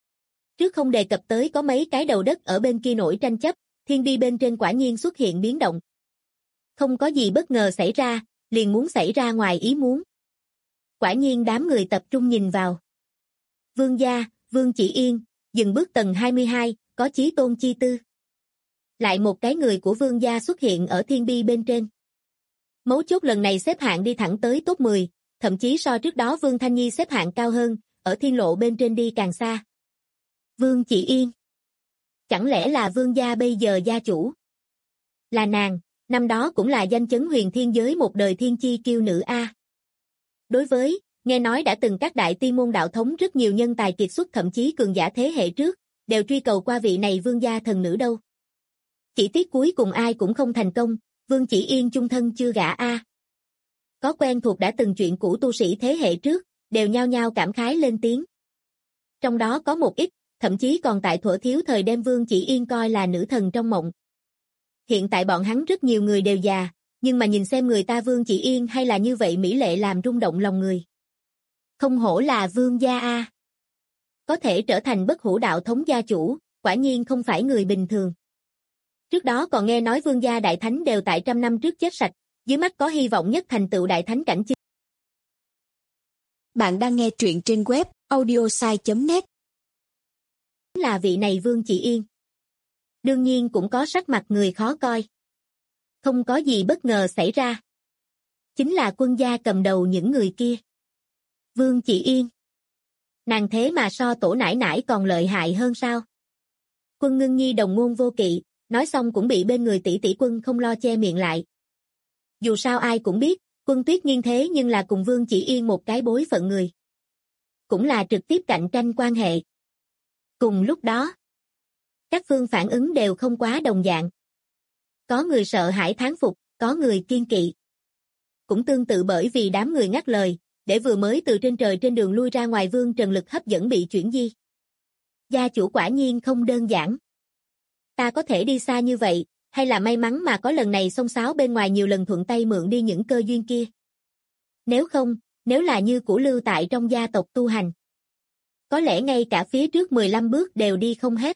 Trước không đề cập tới có mấy cái đầu đất ở bên kia nổi tranh chấp, thiên bi bên trên quả nhiên xuất hiện biến động. Không có gì bất ngờ xảy ra, liền muốn xảy ra ngoài ý muốn. Quả nhiên đám người tập trung nhìn vào. Vương gia, Vương Chỉ Yên, dừng bước tầng 22, có chí tôn chi tư. Lại một cái người của Vương gia xuất hiện ở thiên bi bên trên. Mấu chốt lần này xếp hạng đi thẳng tới top 10, thậm chí so trước đó Vương Thanh Nhi xếp hạng cao hơn, ở thiên lộ bên trên đi càng xa. Vương Chỉ Yên. Chẳng lẽ là Vương gia bây giờ gia chủ? Là nàng, năm đó cũng là danh chấn huyền thiên giới một đời thiên chi kiêu nữ A. Đối với, nghe nói đã từng các đại tiên môn đạo thống rất nhiều nhân tài kiệt xuất thậm chí cường giả thế hệ trước, đều truy cầu qua vị này vương gia thần nữ đâu. Chỉ tiếc cuối cùng ai cũng không thành công, Vương Chỉ Yên chung thân chưa gả A. Có quen thuộc đã từng chuyện cũ tu sĩ thế hệ trước, đều nhao nhao cảm khái lên tiếng. Trong đó có một ít, thậm chí còn tại thuở thiếu thời đem Vương Chỉ Yên coi là nữ thần trong mộng. Hiện tại bọn hắn rất nhiều người đều già, nhưng mà nhìn xem người ta Vương Chỉ Yên hay là như vậy mỹ lệ làm rung động lòng người. Không hổ là vương gia A. Có thể trở thành bất hủ đạo thống gia chủ, quả nhiên không phải người bình thường. Trước đó còn nghe nói vương gia đại thánh đều tại trăm năm trước chết sạch, dưới mắt có hy vọng nhất thành tựu đại thánh cảnh chưa. Bạn đang nghe truyện trên web audiosai.net. Là vị này Vương Chỉ Yên. Đương nhiên cũng có sắc mặt người khó coi. Không có gì bất ngờ xảy ra. Chính là quân gia cầm đầu những người kia. Vương Chỉ Yên. Nàng thế mà so tổ nải nải còn lợi hại hơn sao? Quân Ngưng Nhi đồng ngôn vô kỵ, nói xong cũng bị bên người tỷ tỷ Quân không lo che miệng lại. Dù sao ai cũng biết, Quân Tuyết Nghiên thế nhưng là cùng Vương Chỉ Yên một cái bối phận người. Cũng là trực tiếp cạnh tranh quan hệ. Cùng lúc đó, các phương phản ứng đều không quá đồng dạng. Có người sợ hãi thán phục, có người kiên kỵ. Cũng tương tự bởi vì đám người ngắt lời, để vừa mới từ trên trời trên đường lui ra ngoài Vương Trần lực hấp dẫn bị chuyển di. Gia chủ quả nhiên không đơn giản. Ta có thể đi xa như vậy, hay là may mắn mà có lần này xông xáo bên ngoài nhiều lần thuận tay mượn đi những cơ duyên kia. Nếu không, nếu là như cũ lưu tại trong gia tộc tu hành, có lẽ ngay cả phía trước 15 bước đều đi không hết.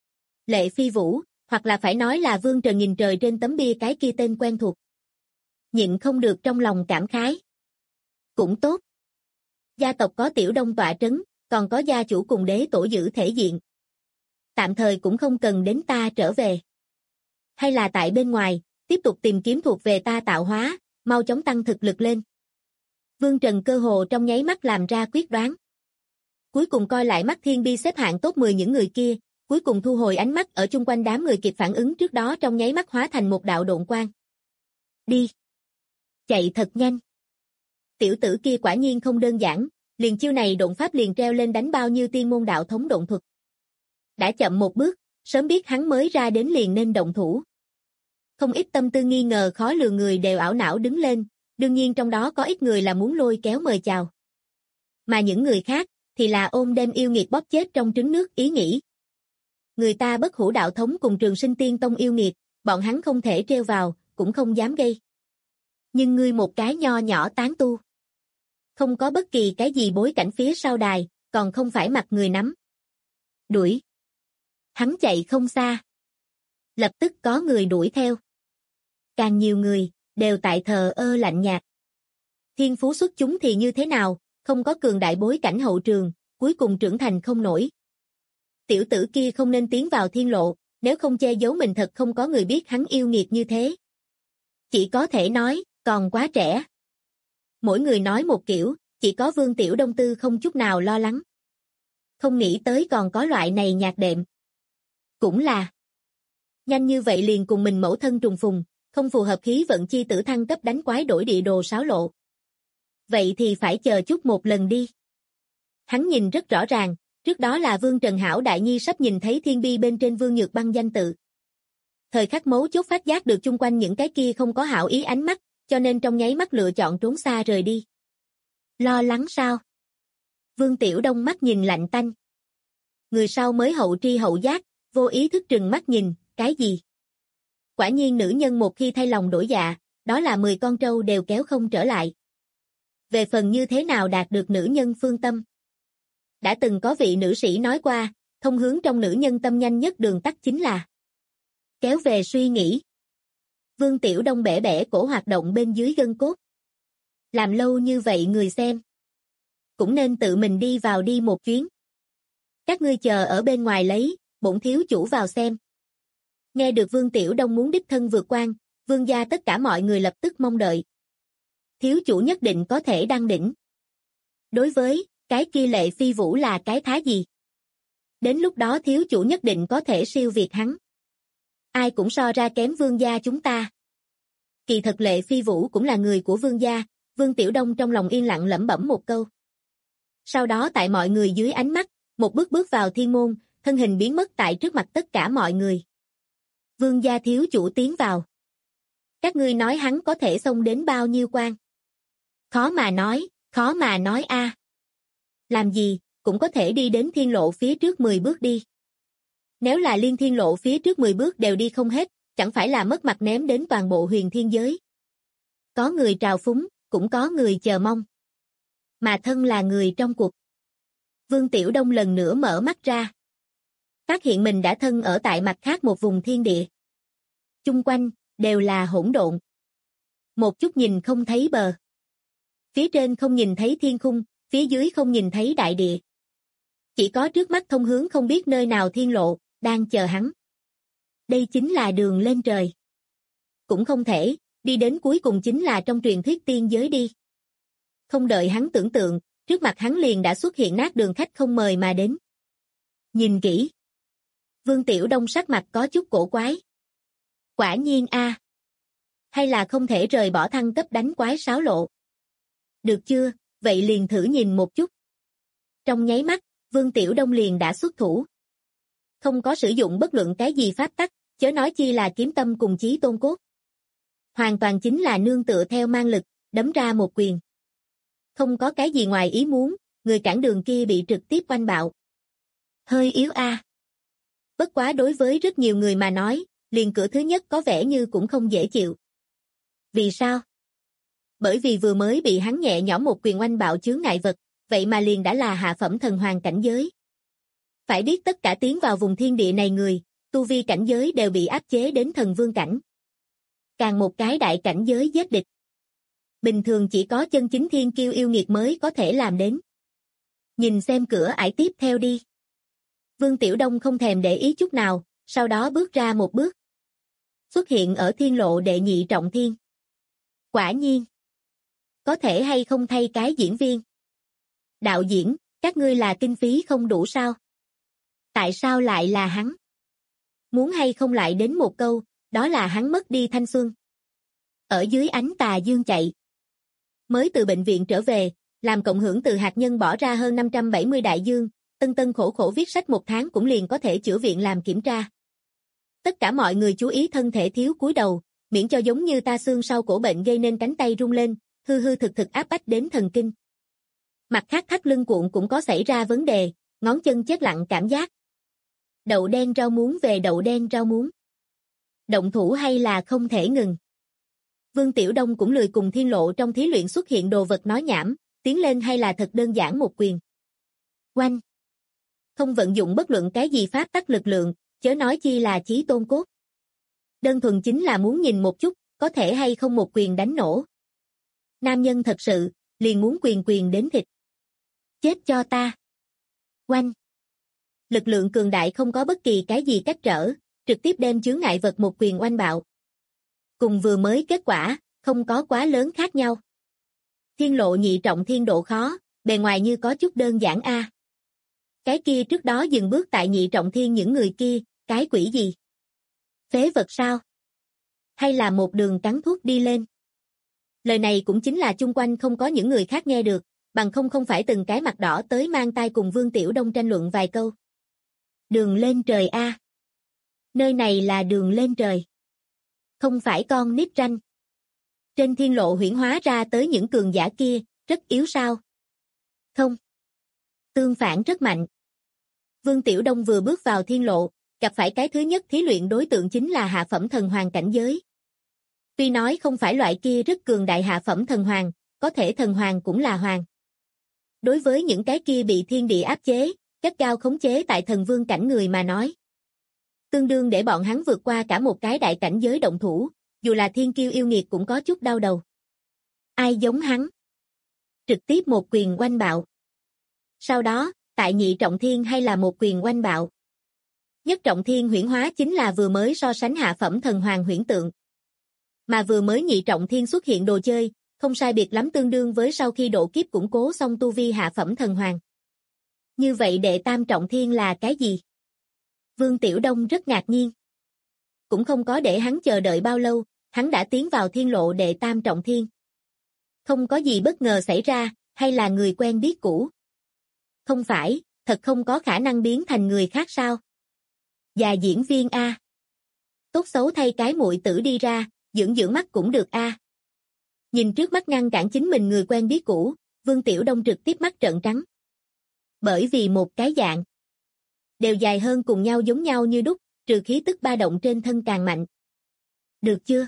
Lệ Phi Vũ, hoặc là phải nói là Vương Trần nhìn trời trên tấm bia cái kia tên quen thuộc. Nhịn không được trong lòng cảm khái. Cũng tốt. Gia tộc có Tiểu Đông tọa trấn, còn có gia chủ cùng đế tổ giữ thể diện. Tạm thời cũng không cần đến ta trở về. Hay là tại bên ngoài, tiếp tục tìm kiếm thuộc về ta tạo hóa, mau chóng tăng thực lực lên. Vương Trần cơ hồ trong nháy mắt làm ra quyết đoán. Cuối cùng coi lại mắt thiên bi xếp hạng top 10 những người kia, cuối cùng thu hồi ánh mắt ở chung quanh đám người kịp phản ứng trước đó trong nháy mắt hóa thành một đạo độn quang. Đi. Chạy thật nhanh. Tiểu tử kia quả nhiên không đơn giản, liền chiêu này độn pháp liền treo lên đánh bao nhiêu tiên môn đạo thống độn thuật. Đã chậm một bước, sớm biết hắn mới ra đến liền nên động thủ. Không ít tâm tư nghi ngờ khó lường người đều ảo não đứng lên, đương nhiên trong đó có ít người là muốn lôi kéo mời chào. Mà những người khác, thì là ôm đem yêu nghiệt bóp chết trong trứng nước ý nghĩ. Người ta bất hủ đạo thống cùng Trường Sinh Tiên Tông yêu nghiệt, bọn hắn không thể treo vào, cũng không dám gây. Nhưng ngươi một cái nho nhỏ tán tu. Không có bất kỳ cái gì bối cảnh phía sau đài, còn không phải mặt người nắm. Đuổi. Hắn chạy không xa. Lập tức có người đuổi theo. Càng nhiều người, đều tại thờ ơ lạnh nhạt. Thiên phú xuất chúng thì như thế nào, không có cường đại bối cảnh hậu trường, cuối cùng trưởng thành không nổi. Tiểu tử kia không nên tiến vào thiên lộ, nếu không che giấu mình thật không có người biết hắn yêu nghiệt như thế. Chỉ có thể nói, còn quá trẻ. Mỗi người nói một kiểu, chỉ có Vương Tiểu Đông Tư không chút nào lo lắng. Không nghĩ tới còn có loại này nhạc đệm. Cũng là. Nhanh như vậy liền cùng mình mẫu thân trùng phùng, không phù hợp khí vận chi tử thăng cấp đánh quái đổi địa đồ xáo lộ. Vậy thì phải chờ chút một lần đi. Hắn nhìn rất rõ ràng, trước đó là Vương Trần Hảo Đại Nhi sắp nhìn thấy thiên bi bên trên Vương Nhược Băng danh tự. Thời khắc mấu chốt phát giác được chung quanh những cái kia không có hảo ý ánh mắt, cho nên trong nháy mắt lựa chọn trốn xa rời đi. Lo lắng sao? Vương Tiểu Đông mắt nhìn lạnh tanh. Người sau mới hậu tri hậu giác, vô ý thức trừng mắt nhìn, cái gì? Quả nhiên nữ nhân một khi thay lòng đổi dạ, đó là 10 con trâu đều kéo không trở lại. Về phần như thế nào đạt được nữ nhân phương tâm? Đã từng có vị nữ sĩ nói qua, thông hướng trong nữ nhân tâm nhanh nhất đường tắt chính là kéo về suy nghĩ. Vương Tiểu Đông bẻ bẻ cổ hoạt động bên dưới gân cốt. Làm lâu như vậy người xem. Cũng nên tự mình đi vào đi một chuyến. Các ngươi chờ ở bên ngoài lấy, bổn thiếu chủ vào xem. Nghe được Vương Tiểu Đông muốn đích thân vượt quan, Vương gia tất cả mọi người lập tức mong đợi. Thiếu chủ nhất định có thể đăng đỉnh. Đối với cái kia Lệ Phi Vũ là cái thá gì? Đến lúc đó thiếu chủ nhất định có thể siêu việt hắn. Ai cũng so ra kém Vương gia chúng ta. Kỳ thật Lệ Phi Vũ cũng là người của Vương gia, Vương Tiểu Đông trong lòng yên lặng lẩm bẩm một câu. Sau đó tại mọi người dưới ánh mắt, một bước bước vào thiên môn, thân hình biến mất tại trước mặt tất cả mọi người. Vương gia thiếu chủ tiến vào. Các ngươi nói hắn có thể xông đến bao nhiêu quan? Khó mà nói a. Làm gì, cũng có thể đi đến thiên lộ phía trước 10 bước đi. Nếu là liên thiên lộ phía trước 10 bước đều đi không hết, chẳng phải là mất mặt ném đến toàn bộ huyền thiên giới. Có người trào phúng, cũng có người chờ mong. Mà thân là người trong cuộc. Vương Tiểu Đông lần nữa mở mắt ra. Phát hiện mình đã thân ở tại mặt khác một vùng thiên địa. Chung quanh, đều là hỗn độn. Một chút nhìn không thấy bờ. Phía trên không nhìn thấy thiên khung, phía dưới không nhìn thấy đại địa. Chỉ có trước mắt thông hướng không biết nơi nào thiên lộ, đang chờ hắn. Đây chính là đường lên trời. Cũng không thể, đi đến cuối cùng chính là trong truyền thuyết tiên giới đi. Không đợi hắn tưởng tượng, trước mặt hắn liền đã xuất hiện nát đường khách không mời mà đến. Nhìn kỹ. Vương Tiểu Đông sắc mặt có chút cổ quái. Quả nhiên a. Hay là không thể rời bỏ thăng cấp đánh quái xáo lộ. Được chưa, vậy liền thử nhìn một chút. Trong nháy mắt, Vương Tiểu Đông liền đã xuất thủ. Không có sử dụng bất luận cái gì pháp tắc, chớ nói chi là kiếm tâm cùng chí tôn cốt. Hoàn toàn chính là nương tựa theo mang lực, đấm ra một quyền. Không có cái gì ngoài ý muốn, người cản đường kia bị trực tiếp oanh bạo. Hơi yếu a. Bất quá đối với rất nhiều người mà nói, liền cửa thứ nhất có vẻ như cũng không dễ chịu. Vì sao? Bởi vì vừa mới bị hắn nhẹ nhõm một quyền oanh bạo chướng ngại vật, vậy mà liền đã là hạ phẩm thần hoàng cảnh giới. Phải biết tất cả tiến vào vùng thiên địa này người, tu vi cảnh giới đều bị áp chế đến thần vương cảnh. Càng một cái đại cảnh giới giết địch. Bình thường chỉ có chân chính thiên kiêu yêu nghiệt mới có thể làm đến. Nhìn xem cửa ải tiếp theo đi. Vương Tiểu Đông không thèm để ý chút nào, sau đó bước ra một bước. Xuất hiện ở thiên lộ đệ nhị trọng thiên. Quả nhiên. Có thể hay không thay cái diễn viên? Đạo diễn, các ngươi là kinh phí không đủ sao? Tại sao lại là hắn? Muốn hay không lại đến một câu, đó là hắn mất đi thanh xuân. Ở dưới ánh tà dương chạy. Mới từ bệnh viện trở về, làm cộng hưởng từ hạt nhân bỏ ra hơn 570 đại dương, tân khổ khổ viết sách một tháng cũng liền có thể chữa viện làm kiểm tra. Tất cả mọi người chú ý thân thể thiếu cúi đầu, miễn cho giống như ta xương sau cổ bệnh gây nên cánh tay rung lên, hư thực áp bách đến thần kinh. Mặt khác thắt lưng cuộn cũng có xảy ra vấn đề, ngón chân chết lặng cảm giác. Đậu đen rau muống về đậu đen rau muống. Động thủ hay là không thể ngừng. Vương Tiểu Đông cũng lười cùng thiên lộ trong thí luyện xuất hiện đồ vật nói nhảm, tiến lên hay là thật đơn giản một quyền. Oanh. Không vận dụng bất luận cái gì pháp tắc lực lượng, chớ nói chi là chí tôn cốt. Đơn thuần chính là muốn nhìn một chút, có thể hay không một quyền đánh nổ. Nam nhân thật sự, liền muốn quyền quyền đến thịt. Chết cho ta. Oanh. Lực lượng cường đại không có bất kỳ cái gì cách trở, trực tiếp đem chướng ngại vật một quyền oanh bạo. Cùng vừa mới kết quả, không có quá lớn khác nhau. Thiên lộ nhị trọng thiên độ khó, bề ngoài như có chút đơn giản a. Cái kia trước đó dừng bước tại nhị trọng thiên những người kia, cái quỷ gì? Phế vật sao? Hay là một đường cắn thuốc đi lên? Lời này cũng chính là chung quanh không có những người khác nghe được, bằng không phải từng cái mặt đỏ tới mang tai cùng Vương Tiểu Đông tranh luận vài câu. Đường lên trời a. Nơi này là đường lên trời. Không phải con nít tranh. Trên thiên lộ huyễn hóa ra tới những cường giả kia, rất yếu sao? Không. Tương phản rất mạnh. Vương Tiểu Đông vừa bước vào thiên lộ, gặp phải cái thứ nhất thí luyện đối tượng chính là hạ phẩm thần hoàng cảnh giới. Tuy nói không phải loại kia rất cường đại hạ phẩm thần hoàng, có thể thần hoàng cũng là hoàng. Đối với những cái kia bị thiên địa áp chế, gắt gao khống chế tại thần vương cảnh người mà nói. Tương đương để bọn hắn vượt qua cả một cái đại cảnh giới động thủ, dù là thiên kiêu yêu nghiệt cũng có chút đau đầu. Ai giống hắn? Trực tiếp một quyền oanh bạo. Sau đó, tại nhị trọng thiên hay là một quyền oanh bạo. Nhất trọng thiên huyễn hóa chính là vừa mới so sánh hạ phẩm thần hoàng huyễn tượng. Mà vừa mới nhị trọng thiên xuất hiện đồ chơi, không sai biệt lắm tương đương với sau khi độ kiếp củng cố xong tu vi hạ phẩm thần hoàng. Như vậy đệ tam trọng thiên là cái gì? Vương Tiểu Đông rất ngạc nhiên. Cũng không có để hắn chờ đợi bao lâu, hắn đã tiến vào thiên lộ đệ tam trọng thiên. Không có gì bất ngờ xảy ra, hay là người quen biết cũ? Không phải, thật không có khả năng biến thành người khác sao? Và diễn viên A. Tốt xấu thay cái muội tử đi ra, dưỡng dưỡng mắt cũng được A. Nhìn trước mắt ngăn cản chính mình người quen biết cũ, Vương Tiểu Đông trực tiếp mắt trợn trắng. Bởi vì một cái dạng. Đều dài hơn cùng nhau giống nhau như đúc, trừ khí tức ba động trên thân càng mạnh. Được chưa?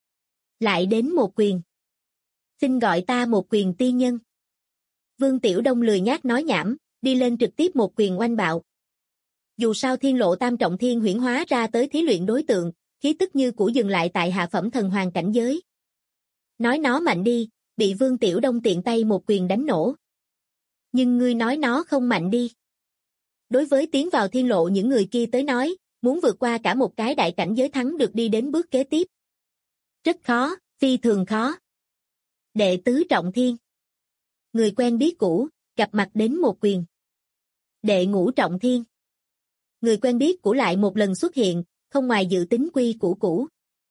Lại đến một quyền. Xin gọi ta một quyền tiên nhân. Vương Tiểu Đông lười nhác nói nhảm, đi lên trực tiếp một quyền oanh bạo. Dù sao thiên lộ tam trọng thiên huyễn hóa ra tới thí luyện đối tượng, khí tức như cũ dừng lại tại hạ phẩm thần hoàng cảnh giới. Nói nó mạnh đi, bị Vương Tiểu Đông tiện tay một quyền đánh nổ. Nhưng ngươi nói nó không mạnh đi. Đối với tiến vào thiên lộ những người kia tới nói, muốn vượt qua cả một cái đại cảnh giới thắng được đi đến bước kế tiếp. Rất khó, phi thường khó. Đệ tứ trọng thiên. Người quen biết cũ, gặp mặt đến một quyền. Đệ ngũ trọng thiên. Người quen biết cũ lại một lần xuất hiện, không ngoài dự tính quy cũ.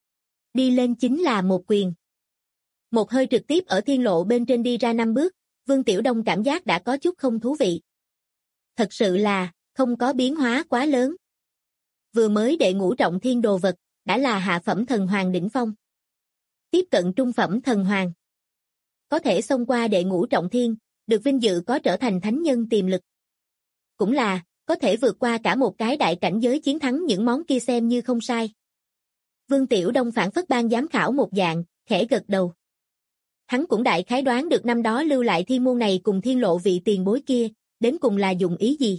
Đi lên chính là một quyền. Một hơi trực tiếp ở thiên lộ bên trên đi ra 5 bước, Vương Tiểu Đông cảm giác đã có chút không thú vị. Thật sự là, không có biến hóa quá lớn. Vừa mới đệ ngũ trọng thiên đồ vật, đã là hạ phẩm thần hoàng đỉnh phong. Tiếp cận trung phẩm thần hoàng. Có thể xông qua đệ ngũ trọng thiên, được vinh dự có trở thành thánh nhân tiềm lực. Cũng là, có thể vượt qua cả một cái đại cảnh giới chiến thắng những món kia xem như không sai. Vương Tiểu Đông phản phất ban giám khảo một dạng, khẽ gật đầu. Hắn cũng đại khái đoán được năm đó lưu lại thiên môn này cùng thiên lộ vị tiền bối kia, đến cùng là dùng ý gì.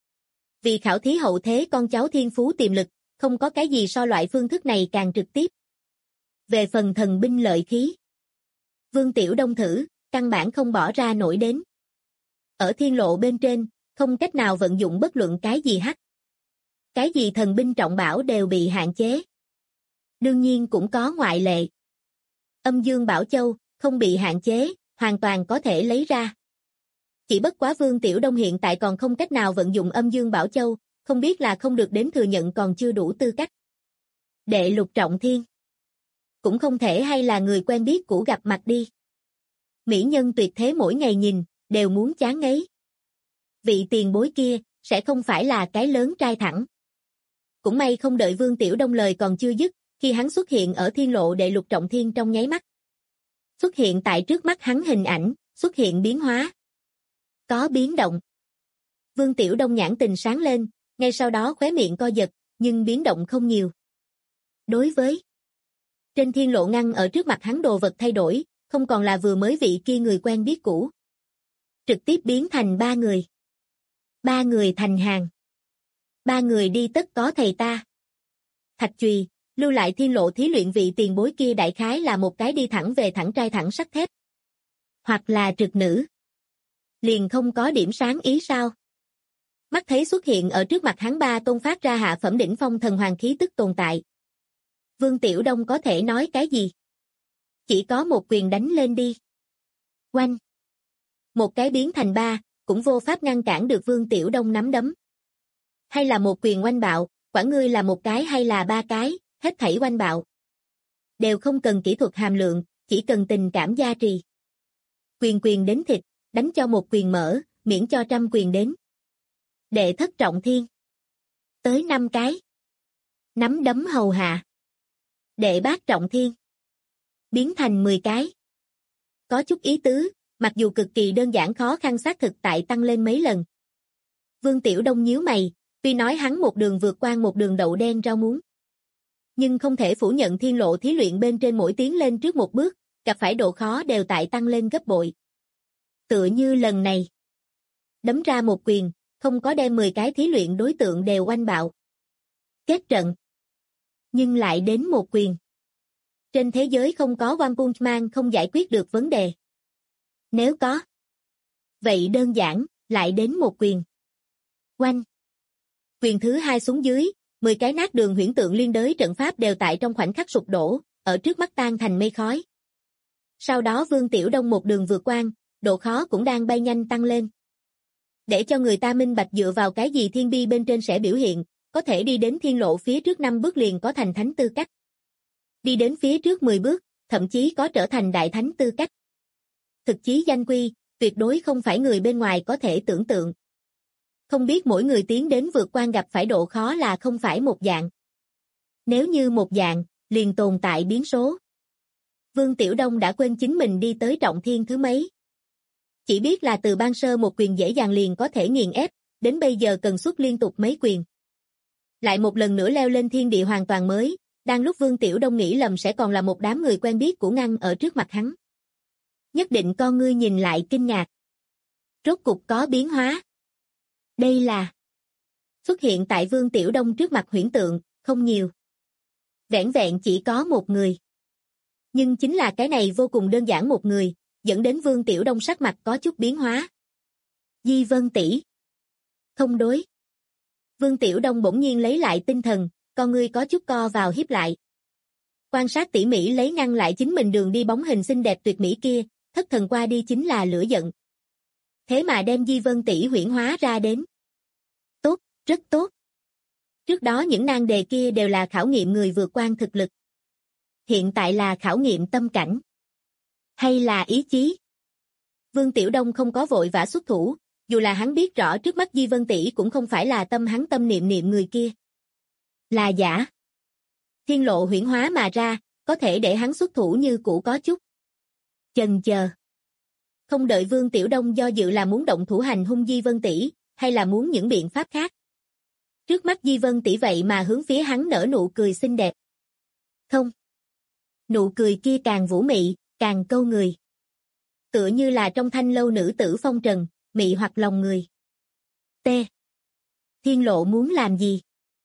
Vì khảo thí hậu thế con cháu thiên phú tiềm lực, không có cái gì so loại phương thức này càng trực tiếp. Về phần thần binh lợi khí, Vương Tiểu Đông thử, căn bản không bỏ ra nổi đến. Ở thiên lộ bên trên, không cách nào vận dụng bất luận cái gì hắc. Cái gì thần binh trọng bảo đều bị hạn chế. Đương nhiên cũng có ngoại lệ. Âm Dương Bảo Châu, không bị hạn chế, hoàn toàn có thể lấy ra. Chỉ bất quá Vương Tiểu Đông hiện tại còn không cách nào vận dụng Âm Dương Bảo Châu, không biết là không được đến thừa nhận còn chưa đủ tư cách. Đệ lục trọng thiên. Cũng không thể hay là người quen biết cũ gặp mặt đi. Mỹ nhân tuyệt thế mỗi ngày nhìn, đều muốn chán ngấy. Vị tiền bối kia, sẽ không phải là cái lớn trai thẳng. Cũng may không đợi Vương Tiểu Đông lời còn chưa dứt, khi hắn xuất hiện ở thiên lộ đệ lục trọng thiên trong nháy mắt. Xuất hiện tại trước mắt hắn hình ảnh, xuất hiện biến hóa. Có biến động. Vương Tiểu Đông nhãn tình sáng lên, ngay sau đó khóe miệng co giật, nhưng biến động không nhiều. Đối với trên thiên lộ ngăn ở trước mặt hắn đồ vật thay đổi, không còn là vừa mới vị kia người quen biết cũ. Trực tiếp biến thành 3 người. 3 người thành hàng. 3 người đi tất có thầy ta. Thạch Chùy, lưu lại thiên lộ thí luyện vị tiền bối kia đại khái là một cái đi thẳng về thẳng trai thẳng sắt thép. Hoặc là trực nữ. Liền không có điểm sáng ý sao? Mắt thấy xuất hiện ở trước mặt hắn ba tôn phát ra hạ phẩm đỉnh phong thần hoàng khí tức tồn tại. Vương Tiểu Đông có thể nói cái gì? Chỉ có một quyền đánh lên đi. Oanh. Một cái biến thành ba, cũng vô pháp ngăn cản được Vương Tiểu Đông nắm đấm. Hay là một quyền oanh bạo, quản ngươi là một cái hay là ba cái, hết thảy oanh bạo. Đều không cần kỹ thuật hàm lượng, chỉ cần tình cảm gia trì. Quyền quyền đến thịt, đánh cho một quyền mở, miễn cho trăm quyền đến. Đệ thất trọng thiên. Tới 5 cái. Nắm đấm hầu hạ. Đệ bát trọng thiên. Biến thành 10 cái. Có chút ý tứ, mặc dù cực kỳ đơn giản khó khăn xác thực tại tăng lên mấy lần. Vương Tiểu Đông nhíu mày, tuy nói hắn một đường vượt qua một đường đậu đen rau muống. Nhưng không thể phủ nhận thiên lộ thí luyện bên trên mỗi tiến lên trước một bước, gặp phải độ khó đều tại tăng lên gấp bội. Tựa như lần này. Đấm ra một quyền, không có đem 10 cái thí luyện đối tượng đều oanh bạo. Kết trận. Nhưng lại đến một quyền. Trên thế giới không có One Punch Man không giải quyết được vấn đề. Nếu có. Vậy đơn giản, lại đến một quyền. Oanh. Quyền thứ hai xuống dưới, 10 cái nát đường huyễn tượng liên đới trận pháp đều tại trong khoảnh khắc sụp đổ, ở trước mắt tan thành mây khói. Sau đó Vương Tiểu Đông một đường vượt qua, độ khó cũng đang bay nhanh tăng lên. Để cho người ta minh bạch dựa vào cái gì thiên bi bên trên sẽ biểu hiện, có thể đi đến thiên lộ phía trước 5 bước liền có thành thánh tư cách. Đi đến phía trước 10 bước, thậm chí có trở thành đại thánh tư cách. Thực chí danh quy, tuyệt đối không phải người bên ngoài có thể tưởng tượng. Không biết mỗi người tiến đến vượt qua gặp phải độ khó là không phải một dạng. Nếu như một dạng, liền tồn tại biến số. Vương Tiểu Đông đã quên chính mình đi tới trọng thiên thứ mấy. Chỉ biết là từ ban sơ một quyền dễ dàng liền có thể nghiền ép, đến bây giờ cần xuất liên tục mấy quyền. Lại một lần nữa leo lên thiên địa hoàn toàn mới, đang lúc Vương Tiểu Đông nghĩ lầm sẽ còn là một đám người quen biết của ngăn ở trước mặt hắn. Nhất định con ngươi nhìn lại kinh ngạc. Rốt cục có biến hóa. Đây là xuất hiện tại Vương Tiểu Đông trước mặt huyễn tượng, không nhiều. Vẻn vẹn chỉ có một người. Nhưng chính là cái này vô cùng đơn giản một người, dẫn đến Vương Tiểu Đông sắc mặt có chút biến hóa. Di Vân tỷ. Không đối. Vương Tiểu Đông bỗng nhiên lấy lại tinh thần, con ngươi có chút co vào hiếp lại. Quan sát tỉ mỉ lấy ngăn lại chính mình đường đi bóng hình xinh đẹp tuyệt mỹ kia, thất thần qua đi chính là lửa giận. Thế mà đem Di Vân tỷ huyễn hóa ra đến. Tốt, rất tốt. Trước đó những nan đề kia đều là khảo nghiệm người vượt qua thực lực. Hiện tại là khảo nghiệm tâm cảnh. Hay là ý chí? Vương Tiểu Đông không có vội vã xuất thủ, dù là hắn biết rõ trước mắt Di Vân tỷ cũng không phải là hắn tâm niệm người kia. Là giả. Thiên lộ huyễn hóa mà ra, có thể để hắn xuất thủ như cũ có chút. Chần chờ. Không đợi Vương Tiểu Đông do dự là muốn động thủ hành hung Di Vân tỷ, hay là muốn những biện pháp khác. Trước mắt Di Vân tỷ vậy mà hướng phía hắn nở nụ cười xinh đẹp. Không. Nụ cười kia càng vũ mị, càng câu người. Tựa như là trong thanh lâu nữ tử phong trần, mị hoặc lòng người. T. Thiên lộ muốn làm gì?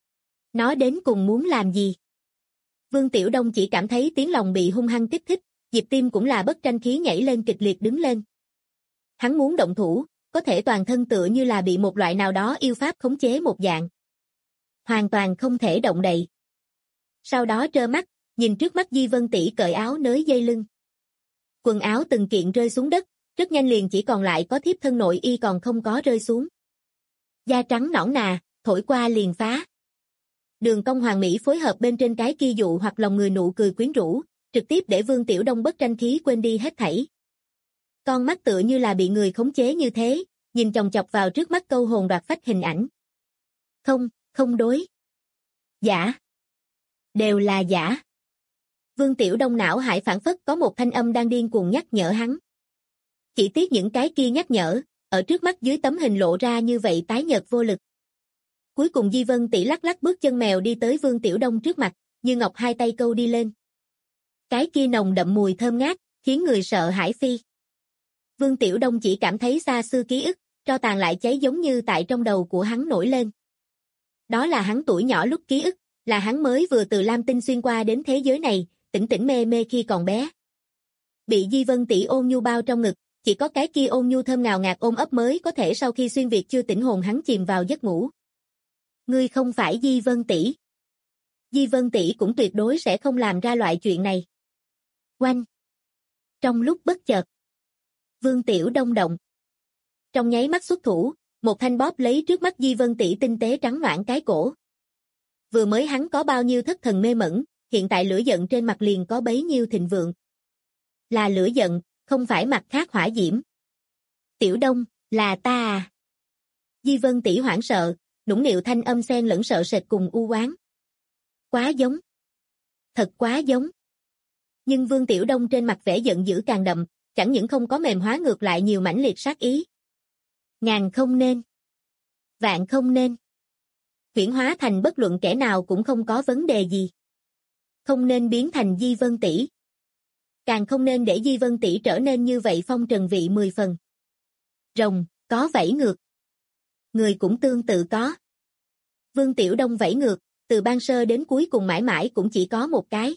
Nó đến cùng muốn làm gì? Vương Tiểu Đông chỉ cảm thấy tiếng lòng bị hung hăng kích thích, nhịp tim cũng là bất tranh khí nhảy lên kịch liệt đứng lên. Hắn muốn động thủ, có thể toàn thân tựa như là bị một loại nào đó yêu pháp khống chế một dạng. Hoàn toàn không thể động đậy. Sau đó trơ mắt, nhìn trước mắt Di Vân tỷ cởi áo nới dây lưng. Quần áo từng kiện rơi xuống đất, rất nhanh liền chỉ còn lại có thiếp thân nội y còn không có rơi xuống. Da trắng nõn nà, thổi qua liền phá. Đường cong hoàn mỹ phối hợp bên trên cái kia dụ hoặc lòng người nụ cười quyến rũ, trực tiếp để Vương Tiểu Đông bất tranh khí quên đi hết thảy. Con mắt tựa như là bị người khống chế như thế, nhìn chòng chọc vào trước mắt câu hồn đoạt phách hình ảnh. Không, không đối. Giả. Đều là giả. Vương Tiểu Đông não hải phản phất có một thanh âm đang điên cuồng nhắc nhở hắn. Chỉ tiếc những cái kia nhắc nhở, ở trước mắt dưới tấm hình lộ ra như vậy tái nhợt vô lực. Cuối cùng Di Vân tỷ lắc lắc bước chân mèo đi tới Vương Tiểu Đông trước mặt, như ngọc hai tay câu đi lên. Cái kia nồng đậm mùi thơm ngát, khiến người sợ hãi phi. Vương Tiểu Đông chỉ cảm thấy xa xưa ký ức, tro tàn lại cháy giống như tại trong đầu của hắn nổi lên. Đó là hắn tuổi nhỏ lúc ký ức, là hắn mới vừa từ Lam Tinh xuyên qua đến thế giới này, tỉnh tỉnh mê mê khi còn bé. Bị Di Vân tỷ ôn nhu bao trong ngực, Chỉ có cái kia ôn nhu thơm ngào ngạt ôm ấp mới có thể sau khi xuyên việt chưa tỉnh hồn hắn chìm vào giấc ngủ. Ngươi không phải Di Vân tỷ. Di Vân tỷ cũng tuyệt đối sẽ không làm ra loại chuyện này. Oanh. Trong lúc bất chợt, Vương Tiểu Đông động. Trong nháy mắt xuất thủ, một thanh bóp lấy trước mắt Di Vân tỷ tinh tế trắng noãn cái cổ. Vừa mới hắn có bao nhiêu thất thần mê mẩn, hiện tại lửa giận trên mặt liền có bấy nhiêu thịnh vượng. Là lửa giận, không phải mặt khác hỏa diễm. Tiểu Đông, là ta à? Di Vân tỷ hoảng sợ, nũng nịu thanh âm xen lẫn sợ sệt cùng u oán. Quá giống. Thật quá giống. Nhưng Vương Tiểu Đông trên mặt vẻ giận dữ càng đậm, chẳng những không có mềm hóa ngược lại nhiều mãnh liệt sát ý. Ngàn không nên. Vạn không nên. Huyễn hóa thành bất luận kẻ nào cũng không có vấn đề gì. Không nên biến thành Di Vân tỷ. Càng không nên để Di Vân tỷ trở nên như vậy phong trần vị 10 phần. Rồng, có vẫy ngược. Người cũng tương tự có. Vương Tiểu Đông vẫy ngược, từ ban sơ đến cuối cùng mãi mãi cũng chỉ có một cái.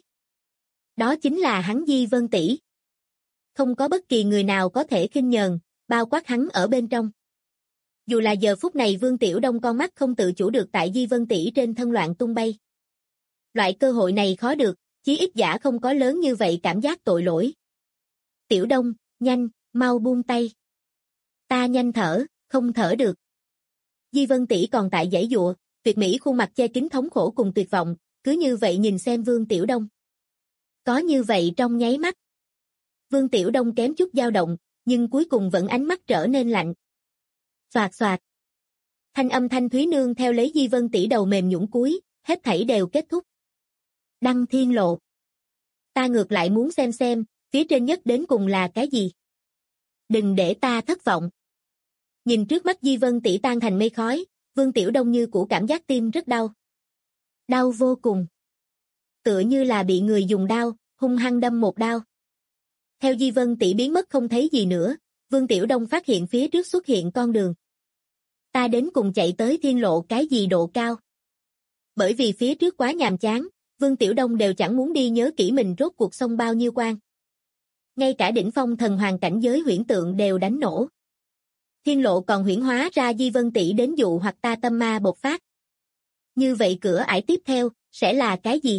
Đó chính là hắn Di Vân tỷ. Không có bất kỳ người nào có thể khinh nhờn, bao quát hắn ở bên trong. Dù là giờ phút này Vương Tiểu Đông con mắt không tự chủ được tại Di Vân tỷ trên thân loạn tung bay. Loại cơ hội này khó được, chí ít giả không có lớn như vậy cảm giác tội lỗi. Tiểu Đông, nhanh, mau buông tay. Ta nhanh thở, không thở được. Di Vân tỷ còn tại giãy giụa, tuyệt mỹ khuôn mặt che kín thống khổ cùng tuyệt vọng, cứ như vậy nhìn xem Vương Tiểu Đông. Có như vậy trong nháy mắt. Vương Tiểu Đông kém chút dao động, nhưng cuối cùng vẫn ánh mắt trở nên lạnh. Xoạt xoạt. Thanh âm thanh thúy nương theo lấy Di Vân tỷ đầu mềm nhũn cúi, hết thảy đều kết thúc. Đăng thiên lộ. Ta ngược lại muốn xem, phía trên nhất đến cùng là cái gì. Đừng để ta thất vọng. Nhìn trước mắt Di Vân tỷ tan thành mây khói, Vương Tiểu Đông như cũ cảm giác tim rất đau. Đau vô cùng. Tựa như là bị người dùng đao, hung hăng đâm một đao. Theo Di Vân tỷ biến mất không thấy gì nữa, Vương Tiểu Đông phát hiện phía trước xuất hiện con đường. Ta đến cùng chạy tới thiên lộ cái gì độ cao. Bởi vì phía trước quá nhàm chán, Vương Tiểu Đông đều chẳng muốn đi nhớ kỹ mình rốt cuộc xông bao nhiêu quan. Ngay cả đỉnh phong thần hoàng cảnh giới huyễn tượng đều đánh nổ. Thiên lộ còn huyễn hóa ra Di Vân tỷ đến dụ hoặc ta tâm ma bộc phát. Như vậy cửa ải tiếp theo, sẽ là cái gì?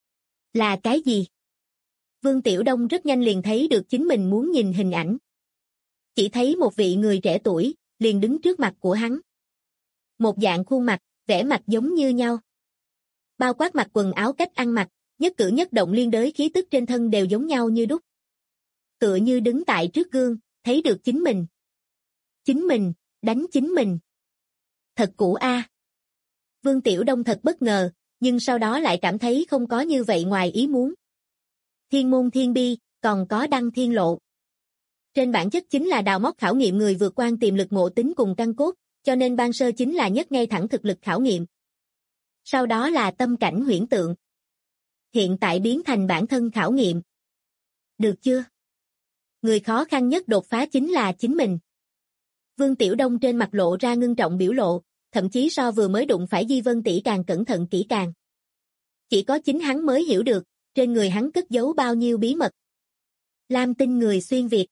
Là cái gì? Vương Tiểu Đông rất nhanh liền thấy được chính mình muốn nhìn hình ảnh. Chỉ thấy một vị người trẻ tuổi, liền đứng trước mặt của hắn. Một dạng khuôn mặt, vẻ mặt giống như nhau. Bao quát mặt quần áo cách ăn mặc, nhất cử nhất động liên đới khí tức trên thân đều giống nhau như đúc. Tựa như đứng tại trước gương, thấy được chính mình. Chính mình, đánh chính mình. Thật cũ a. Vương Tiểu Đông thật bất ngờ, nhưng sau đó lại cảm thấy không có như vậy ngoài ý muốn. Thiên môn thiên bi, còn có đăng thiên lộ. Trên bản chất chính là đào móc khảo nghiệm người vượt qua tiềm lực ngộ tính cùng căn cốt, cho nên ban sơ chính là nhất ngay thẳng thực lực khảo nghiệm. Sau đó là tâm cảnh huyễn tượng. Hiện tại biến thành bản thân khảo nghiệm. Được chưa? Người khó khăn nhất đột phá chính là chính mình. Vương Tiểu Đông trên mặt lộ ra ngưng trọng biểu lộ, thậm chí so vừa mới đụng phải Di Vân tỷ càng cẩn thận kỹ càng. Chỉ có chính hắn mới hiểu được, trên người hắn cất giấu bao nhiêu bí mật. Lam tinh người xuyên Việt.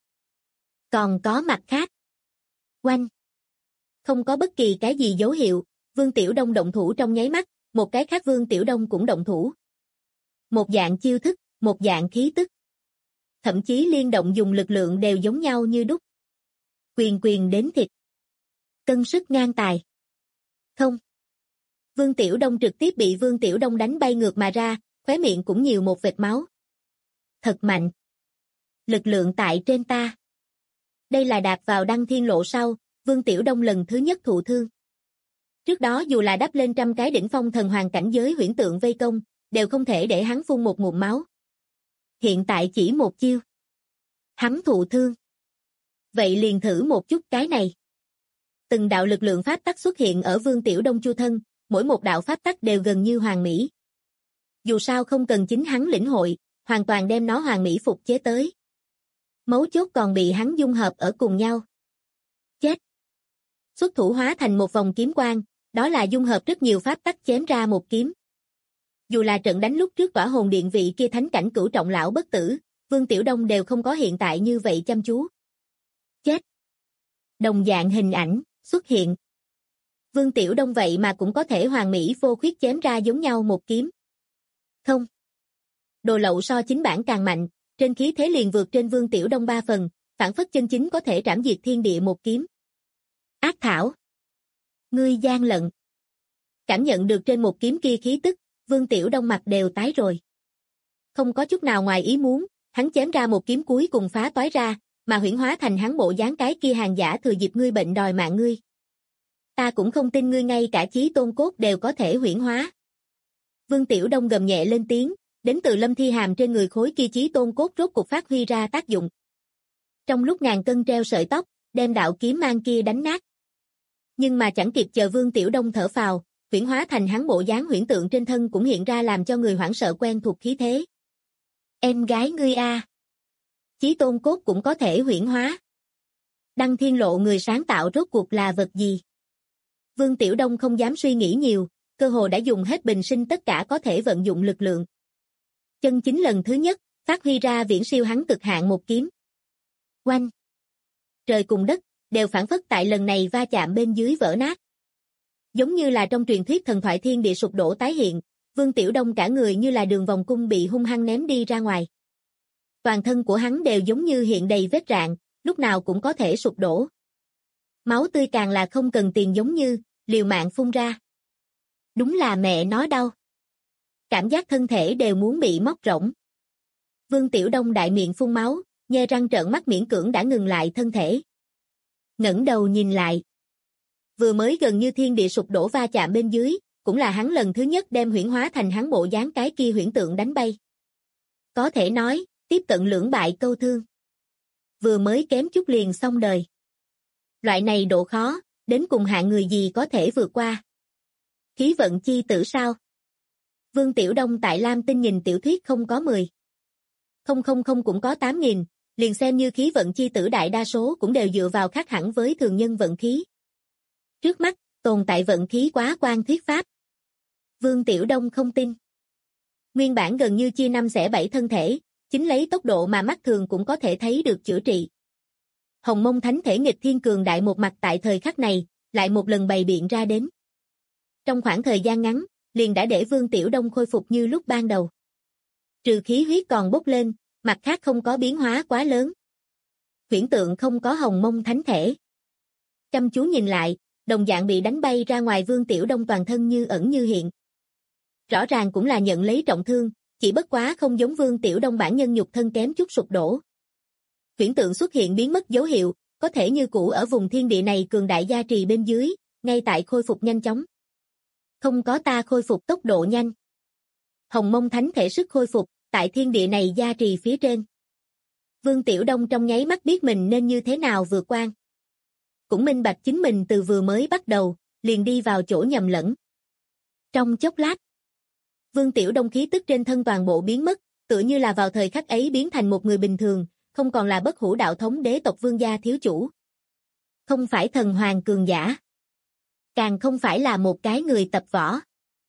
Còn có mặt khác. Oanh. Không có bất kỳ cái gì dấu hiệu, Vương Tiểu Đông động thủ trong nháy mắt, một cái khác Vương Tiểu Đông cũng động thủ. Một dạng chiêu thức, một dạng khí tức. Thậm chí liên động dùng lực lượng đều giống nhau như đúc. Quyền quyền đến thịt. Cân sức ngang tài. Không. Vương Tiểu Đông trực tiếp bị Vương Tiểu Đông đánh bay ngược mà ra, khóe miệng cũng nhiều một vệt máu. Thật mạnh. Lực lượng tại trên ta. Đây là đạp vào đăng thiên lộ sau, Vương Tiểu Đông lần thứ nhất thụ thương. Trước đó dù là đắp lên trăm cái đỉnh phong thần hoàng cảnh giới huyễn tượng vây công, đều không thể để hắn phun một ngụm máu. Hiện tại chỉ một chiêu. Hắn thụ thương. Vậy liền thử một chút cái này. Từng đạo lực lượng pháp tắc xuất hiện ở Vương Tiểu Đông chu thân, mỗi một đạo pháp tắc đều gần như hoàn mỹ. Dù sao không cần chính hắn lĩnh hội, hoàn toàn đem nó hoàn mỹ phục chế tới. Mấu chốt còn bị hắn dung hợp ở cùng nhau. Chết. Xuất thủ hóa thành một vòng kiếm quang, đó là dung hợp rất nhiều pháp tắc chém ra một kiếm. Dù là trận đánh lúc trước tỏa hồn điện vị kia thánh cảnh cửu trọng lão bất tử, Vương Tiểu Đông đều không có hiện tại như vậy chăm chú. chết. Đồng dạng hình ảnh, xuất hiện. Vương Tiểu Đông vậy mà cũng có thể hoàn mỹ vô khuyết chém ra giống nhau một kiếm. Không. Đồ lậu so chính bản càng mạnh, trên khí thế liền vượt trên Vương Tiểu Đông 3 phần, phản phất chân chính có thể trảm diệt thiên địa một kiếm. Ác thảo. Ngươi gian lận. Cảm nhận được trên một kiếm kia khí tức, Vương Tiểu Đông mặt đều tái rồi. Không có chút nào ngoài ý muốn, hắn chém ra một kiếm cuối cùng phá toái ra, mà huyễn hóa thành hắn bộ dáng cái kia hàng giả thừa dịp ngươi bệnh đòi mạng ngươi. Ta cũng không tin ngươi ngay cả chí tôn cốt đều có thể huyễn hóa. Vương Tiểu Đông gầm nhẹ lên tiếng, đến từ Lâm Thi Hàm trên người khối kia chí tôn cốt rốt cuộc phát huy ra tác dụng. Trong lúc ngàn cân treo sợi tóc, đem đạo kiếm mang kia đánh nát. Nhưng mà chẳng kịp chờ Vương Tiểu Đông thở phào, huyễn hóa thành hắn bộ dáng huyễn tượng trên thân cũng hiện ra làm cho người hoảng sợ quen thuộc khí thế. Em gái ngươi a, chí tôn cốt cũng có thể huyễn hóa. Đăng Thiên Lộ người sáng tạo rốt cuộc là vật gì? Vương Tiểu Đông không dám suy nghĩ nhiều, cơ hồ đã dùng hết bình sinh tất cả có thể vận dụng lực lượng. Chân chính lần thứ nhất, phát huy ra viễn siêu hắn cực hạn một kiếm. Oanh! Trời cùng đất, đều phản phất tại lần này va chạm bên dưới vỡ nát. Giống như là trong truyền thuyết thần thoại thiên địa sụp đổ tái hiện, Vương Tiểu Đông cả người như là đường vòng cung bị hung hăng ném đi ra ngoài. Toàn thân của hắn đều giống như hiện đầy vết rạn, lúc nào cũng có thể sụp đổ. Máu tươi càng là không cần tiền giống như, liều mạng phun ra. Đúng là mẹ nó đau. Cảm giác thân thể đều muốn bị móc rỗng. Vương Tiểu Đông đại miệng phun máu, nhe răng trợn mắt miễn cưỡng đã ngừng lại thân thể. Ngẩng đầu nhìn lại. Vừa mới gần như thiên địa sụp đổ va chạm bên dưới, cũng là hắn lần thứ nhất đem huyễn hóa thành hắn bộ dáng cái kia huyễn tượng đánh bay. Có thể nói, tiếp cận lưỡng bại câu thương. Vừa mới kém chút liền xong đời. Loại này độ khó, đến cùng hạng người gì có thể vượt qua. Khí vận chi tử sao? Vương Tiểu Đông tại Lam Tinh nhìn tiểu thuyết không có 10. 000 cũng có 8.000, liền xem như khí vận chi tử đại đa số cũng đều dựa vào khác hẳn với thường nhân vận khí. Trước mắt, tồn tại vận khí quá quan thuyết pháp. Vương Tiểu Đông không tin. Nguyên bản gần như chia 5 xẻ 7 thân thể, chính lấy tốc độ mà mắt thường cũng có thể thấy được chữa trị. Hồng Mông Thánh thể nghịch thiên cường đại một mặt tại thời khắc này, lại một lần bày biện ra đến. Trong khoảng thời gian ngắn, liền đã để Vương Tiểu Đông khôi phục như lúc ban đầu. Trừ khí huyết còn bốc lên, mặt khác không có biến hóa quá lớn. Huyễn tượng không có Hồng Mông Thánh thể. Chăm chú nhìn lại, đồng dạng bị đánh bay ra ngoài Vương Tiểu Đông toàn thân như ẩn như hiện. Rõ ràng cũng là nhận lấy trọng thương, chỉ bất quá không giống Vương Tiểu Đông bản nhân nhục thân kém chút sụp đổ. Huyễn tượng xuất hiện biến mất dấu hiệu, có thể như cũ ở vùng thiên địa này cường đại gia trì bên dưới, ngay tại khôi phục nhanh chóng. Không có ta khôi phục tốc độ nhanh. Hồng Mông Thánh thể sức khôi phục, tại thiên địa này gia trì phía trên. Vương Tiểu Đông trong nháy mắt biết mình nên như thế nào vượt qua. Cũng minh bạch chính mình từ vừa mới bắt đầu, liền đi vào chỗ nhầm lẫn. Trong chốc lát, Vương Tiểu Đông khí tức trên thân toàn bộ biến mất, tựa như là vào thời khắc ấy biến thành một người bình thường, không còn là bất hủ đạo thống đế tộc Vương gia thiếu chủ. Không phải thần hoàng cường giả. Càng không phải là một cái người tập võ.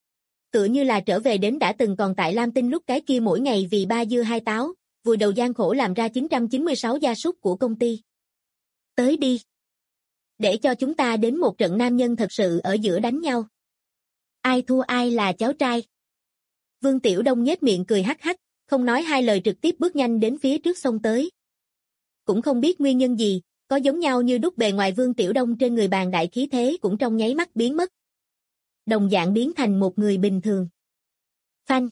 Tựa như là trở về đến đã từng còn tại Lam Tinh lúc cái kia mỗi ngày vì 3 dưa 2 táo, vùi đầu gian khổ làm ra 996 gia súc của công ty. Tới đi. Để cho chúng ta đến một trận nam nhân thật sự ở giữa đánh nhau. Ai thua ai là cháu trai. Vương Tiểu Đông nhếch miệng cười hắc hắc, không nói hai lời trực tiếp bước nhanh đến phía trước xông tới. Cũng không biết nguyên nhân gì, có giống nhau như đúc bề ngoài Vương Tiểu Đông trên người bàn đại khí thế cũng trong nháy mắt biến mất. Đồng dạng biến thành một người bình thường. Phanh.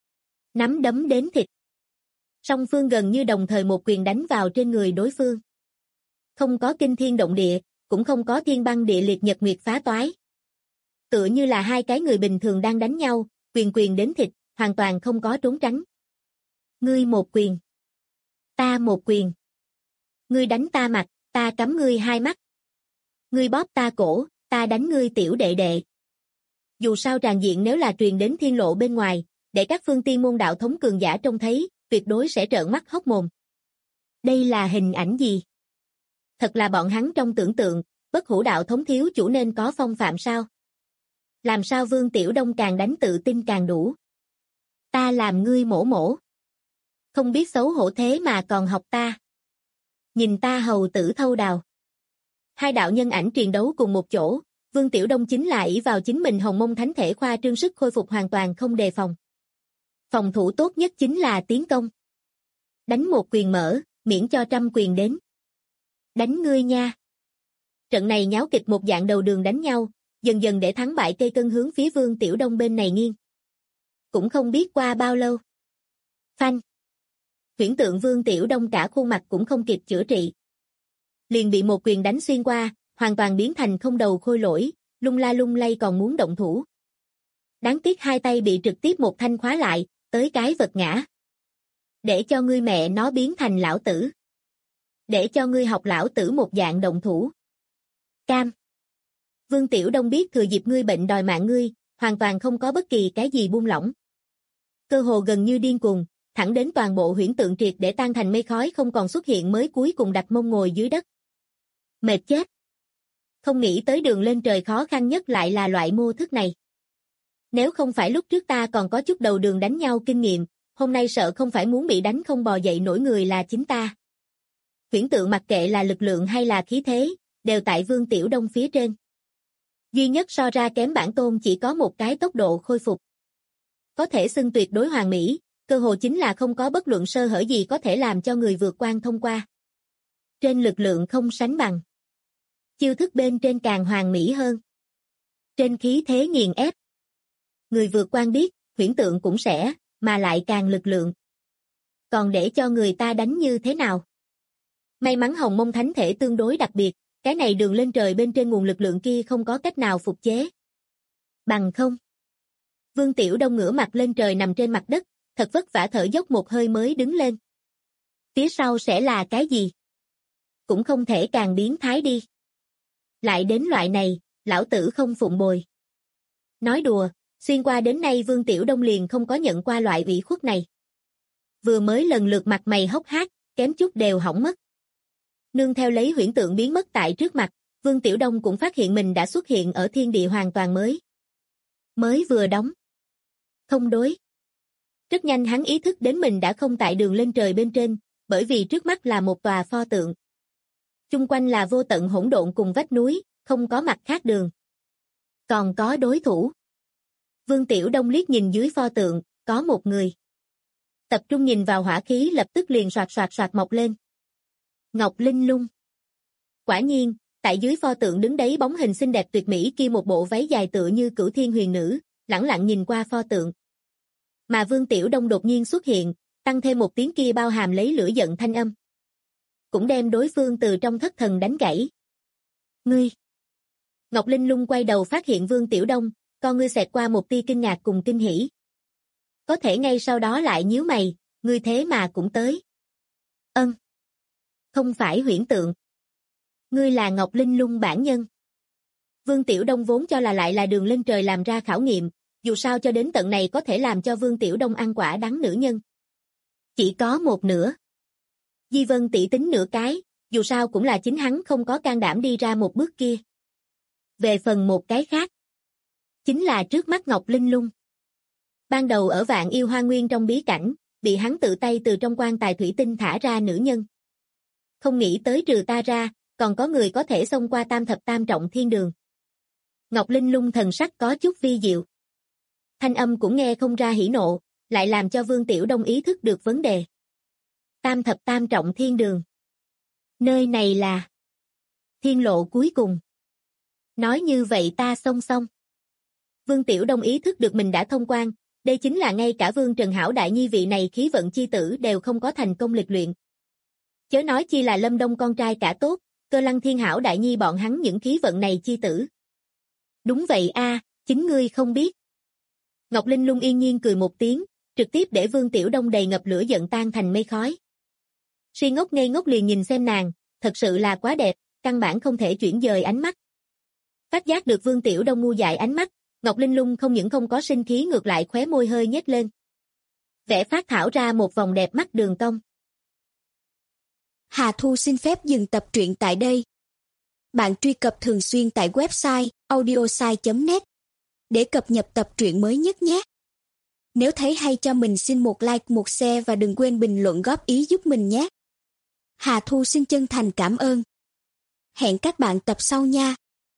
Nắm đấm đến thịt. Song phương gần như đồng thời một quyền đánh vào trên người đối phương. Không có kinh thiên động địa, cũng không có thiên băng địa liệt nhật nguyệt phá toái. Tựa như là hai cái người bình thường đang đánh nhau, quyền đến thịt, hoàn toàn không có trốn tránh. Ngươi một quyền. Ta một quyền. Ngươi đánh ta mặt, ta cắm ngươi hai mắt. Ngươi bóp ta cổ, ta đánh ngươi tiểu đệ đệ. Dù sao tràn diện nếu là truyền đến thiên lộ bên ngoài, để các phương tiên môn đạo thống cường giả trông thấy, tuyệt đối sẽ trợn mắt hốc mồm. Đây là hình ảnh gì? Thật là bọn hắn trong tưởng tượng, bất hủ đạo thống thiếu chủ nên có phong phạm sao? Làm sao Vương Tiểu Đông càng đánh tự tin càng đủ? Ta làm ngươi mổ. Không biết xấu hổ thế mà còn học ta. Nhìn ta hầu tử thâu đào. Hai đạo nhân ảnh triền đấu cùng một chỗ, Vương Tiểu Đông chính là ỷ vào chính mình hồng mông thánh thể khoa trương sức khôi phục hoàn toàn không đề phòng. Phòng thủ tốt nhất chính là tiến công. Đánh một quyền mở, miễn cho trăm quyền đến. Đánh ngươi nha. Trận này nháo kịch một dạng đầu đường đánh nhau, dần dần để thắng bại cây cân hướng phía Vương Tiểu Đông bên này nghiêng. Cũng không biết qua bao lâu. Phanh. Huyễn tượng Vương Tiểu Đông cả khuôn mặt cũng không kịp chữa trị. Liền bị một quyền đánh xuyên qua, hoàn toàn biến thành không đầu khôi lỗi, lung la lung lay còn muốn động thủ. Đáng tiếc hai tay bị trực tiếp một thanh khóa lại, tới cái vật ngã. Để cho ngươi mẹ nó biến thành lão tử. Để cho ngươi học lão tử một dạng động thủ. Cam. Vương Tiểu Đông biết thừa dịp ngươi bệnh đòi mạng ngươi, hoàn toàn không có bất kỳ cái gì buông lỏng. Cơ hồ gần như điên cuồng, thẳng đến toàn bộ huyễn tượng triệt để tan thành mây khói không còn xuất hiện mới cuối cùng đặt mông ngồi dưới đất. Mệt chết. Không nghĩ tới đường lên trời khó khăn nhất lại là loại mô thức này. Nếu không phải lúc trước ta còn có chút đầu đường đánh nhau kinh nghiệm, hôm nay sợ không phải muốn bị đánh không bò dậy nổi người là chính ta. Huyễn tượng mặc kệ là lực lượng hay là khí thế, đều tại Vương Tiểu Đông phía trên. Duy nhất so ra kém bản tôn chỉ có một cái tốc độ khôi phục. Có thể xưng tuyệt đối hoàn mỹ, cơ hồ chính là không có bất luận sơ hở gì có thể làm cho người vượt quan thông qua. Trên lực lượng không sánh bằng. Chiêu thức bên trên càng hoàn mỹ hơn. Trên khí thế nghiền ép. Người vượt quan biết, huyễn tượng cũng sẽ, mà lại càng lực lượng. Còn để cho người ta đánh như thế nào? May mắn hồng mông thánh thể tương đối đặc biệt, cái này đường lên trời bên trên nguồn lực lượng kia không có cách nào phục chế. Bằng không. Vương Tiểu Đông ngửa mặt lên trời nằm trên mặt đất, thật vất vả thở dốc một hơi mới đứng lên. Phía sau sẽ là cái gì? Cũng không thể càng biến thái đi. Lại đến loại này, lão tử không phụng bồi. Nói đùa, xuyên qua đến nay Vương Tiểu Đông liền không có nhận qua loại ủy khuất này. Vừa mới lần lượt mặt mày hốc hác, kém chút đều hỏng mất. Nương theo lấy huyễn tượng biến mất tại trước mặt, Vương Tiểu Đông cũng phát hiện mình đã xuất hiện ở thiên địa hoàn toàn mới. Mới vừa đóng. Không đối. Rất nhanh hắn ý thức đến mình đã không tại đường lên trời bên trên, bởi vì trước mắt là một tòa pho tượng. Chung quanh là vô tận hỗn độn cùng vách núi, không có mặt khác đường. Còn có đối thủ. Vương Tiểu Đông liếc nhìn dưới pho tượng, có một người. Tập trung nhìn vào hỏa khí lập tức liền soạt soạt soạt mọc lên. Ngọc Linh Lung. Quả nhiên, tại dưới pho tượng đứng đấy bóng hình xinh đẹp tuyệt mỹ kia một bộ váy dài tựa như cửu thiên huyền nữ, lẳng lặng nhìn qua pho tượng. Mà Vương Tiểu Đông đột nhiên xuất hiện, tăng thêm một tiếng kia bao hàm lấy lửa giận thanh âm. Cũng đem đối phương từ trong thất thần đánh gãy. Ngươi! Ngọc Linh Lung quay đầu phát hiện Vương Tiểu Đông, con ngươi xẹt qua một tia kinh ngạc cùng kinh hỉ. Có thể ngay sau đó lại nhíu mày, ngươi thế mà cũng tới. Không phải huyễn tượng. Ngươi là Ngọc Linh Lung bản nhân. Vương Tiểu Đông vốn cho là lại là đường lên trời làm ra khảo nghiệm, dù sao cho đến tận này có thể làm cho Vương Tiểu Đông ăn quả đắng nữ nhân. Chỉ có một nửa. Di Vân tỷ tính nửa cái, dù sao cũng là chính hắn không có can đảm đi ra một bước kia. Về phần một cái khác, chính là trước mắt Ngọc Linh Lung. Ban đầu ở Vạn Yêu Hoa Nguyên trong bí cảnh, bị hắn tự tay từ trong quan tài thủy tinh thả ra nữ nhân. Không nghĩ tới trừ ta ra, còn có người có thể xông qua tam thập tam trọng thiên đường. Ngọc Linh Lung thần sắc có chút vi diệu. Thanh âm cũng nghe không ra hỉ nộ, lại làm cho Vương Tiểu Đông ý thức được vấn đề. Tam thập tam trọng thiên đường. Nơi này là thiên lộ cuối cùng. Nói như vậy ta xông xong. Vương Tiểu Đông ý thức được mình đã thông quan, đây chính là ngay cả Vương Trần Hảo Đại Nhi vị này khí vận chi tử đều không có thành công lịch luyện. Chớ nói chi là Lâm Đông con trai cả tốt, Cơ Lăng Thiên Hảo Đại Nhi bọn hắn những khí vận này chi tử. Đúng vậy a, chính ngươi không biết. Ngọc Linh Lung yên nhiên cười một tiếng, trực tiếp để Vương Tiểu Đông đầy ngập lửa giận tan thành mây khói. Si ngốc ngây ngốc liền nhìn xem nàng, thật sự là quá đẹp, căn bản không thể chuyển dời ánh mắt. Phát giác được Vương Tiểu Đông ngu dại ánh mắt, Ngọc Linh Lung không những không có sinh khí ngược lại khóe môi hơi nhếch lên. Vẽ phát thảo ra một vòng đẹp mắt đường cong. Hà Thu xin phép dừng tập truyện tại đây. Bạn truy cập thường xuyên tại website audiosai.net để cập nhật tập truyện mới nhất nhé. Nếu thấy hay cho mình xin một like, một share và đừng quên bình luận góp ý giúp mình nhé. Hà Thu xin chân thành cảm ơn. Hẹn các bạn tập sau nha.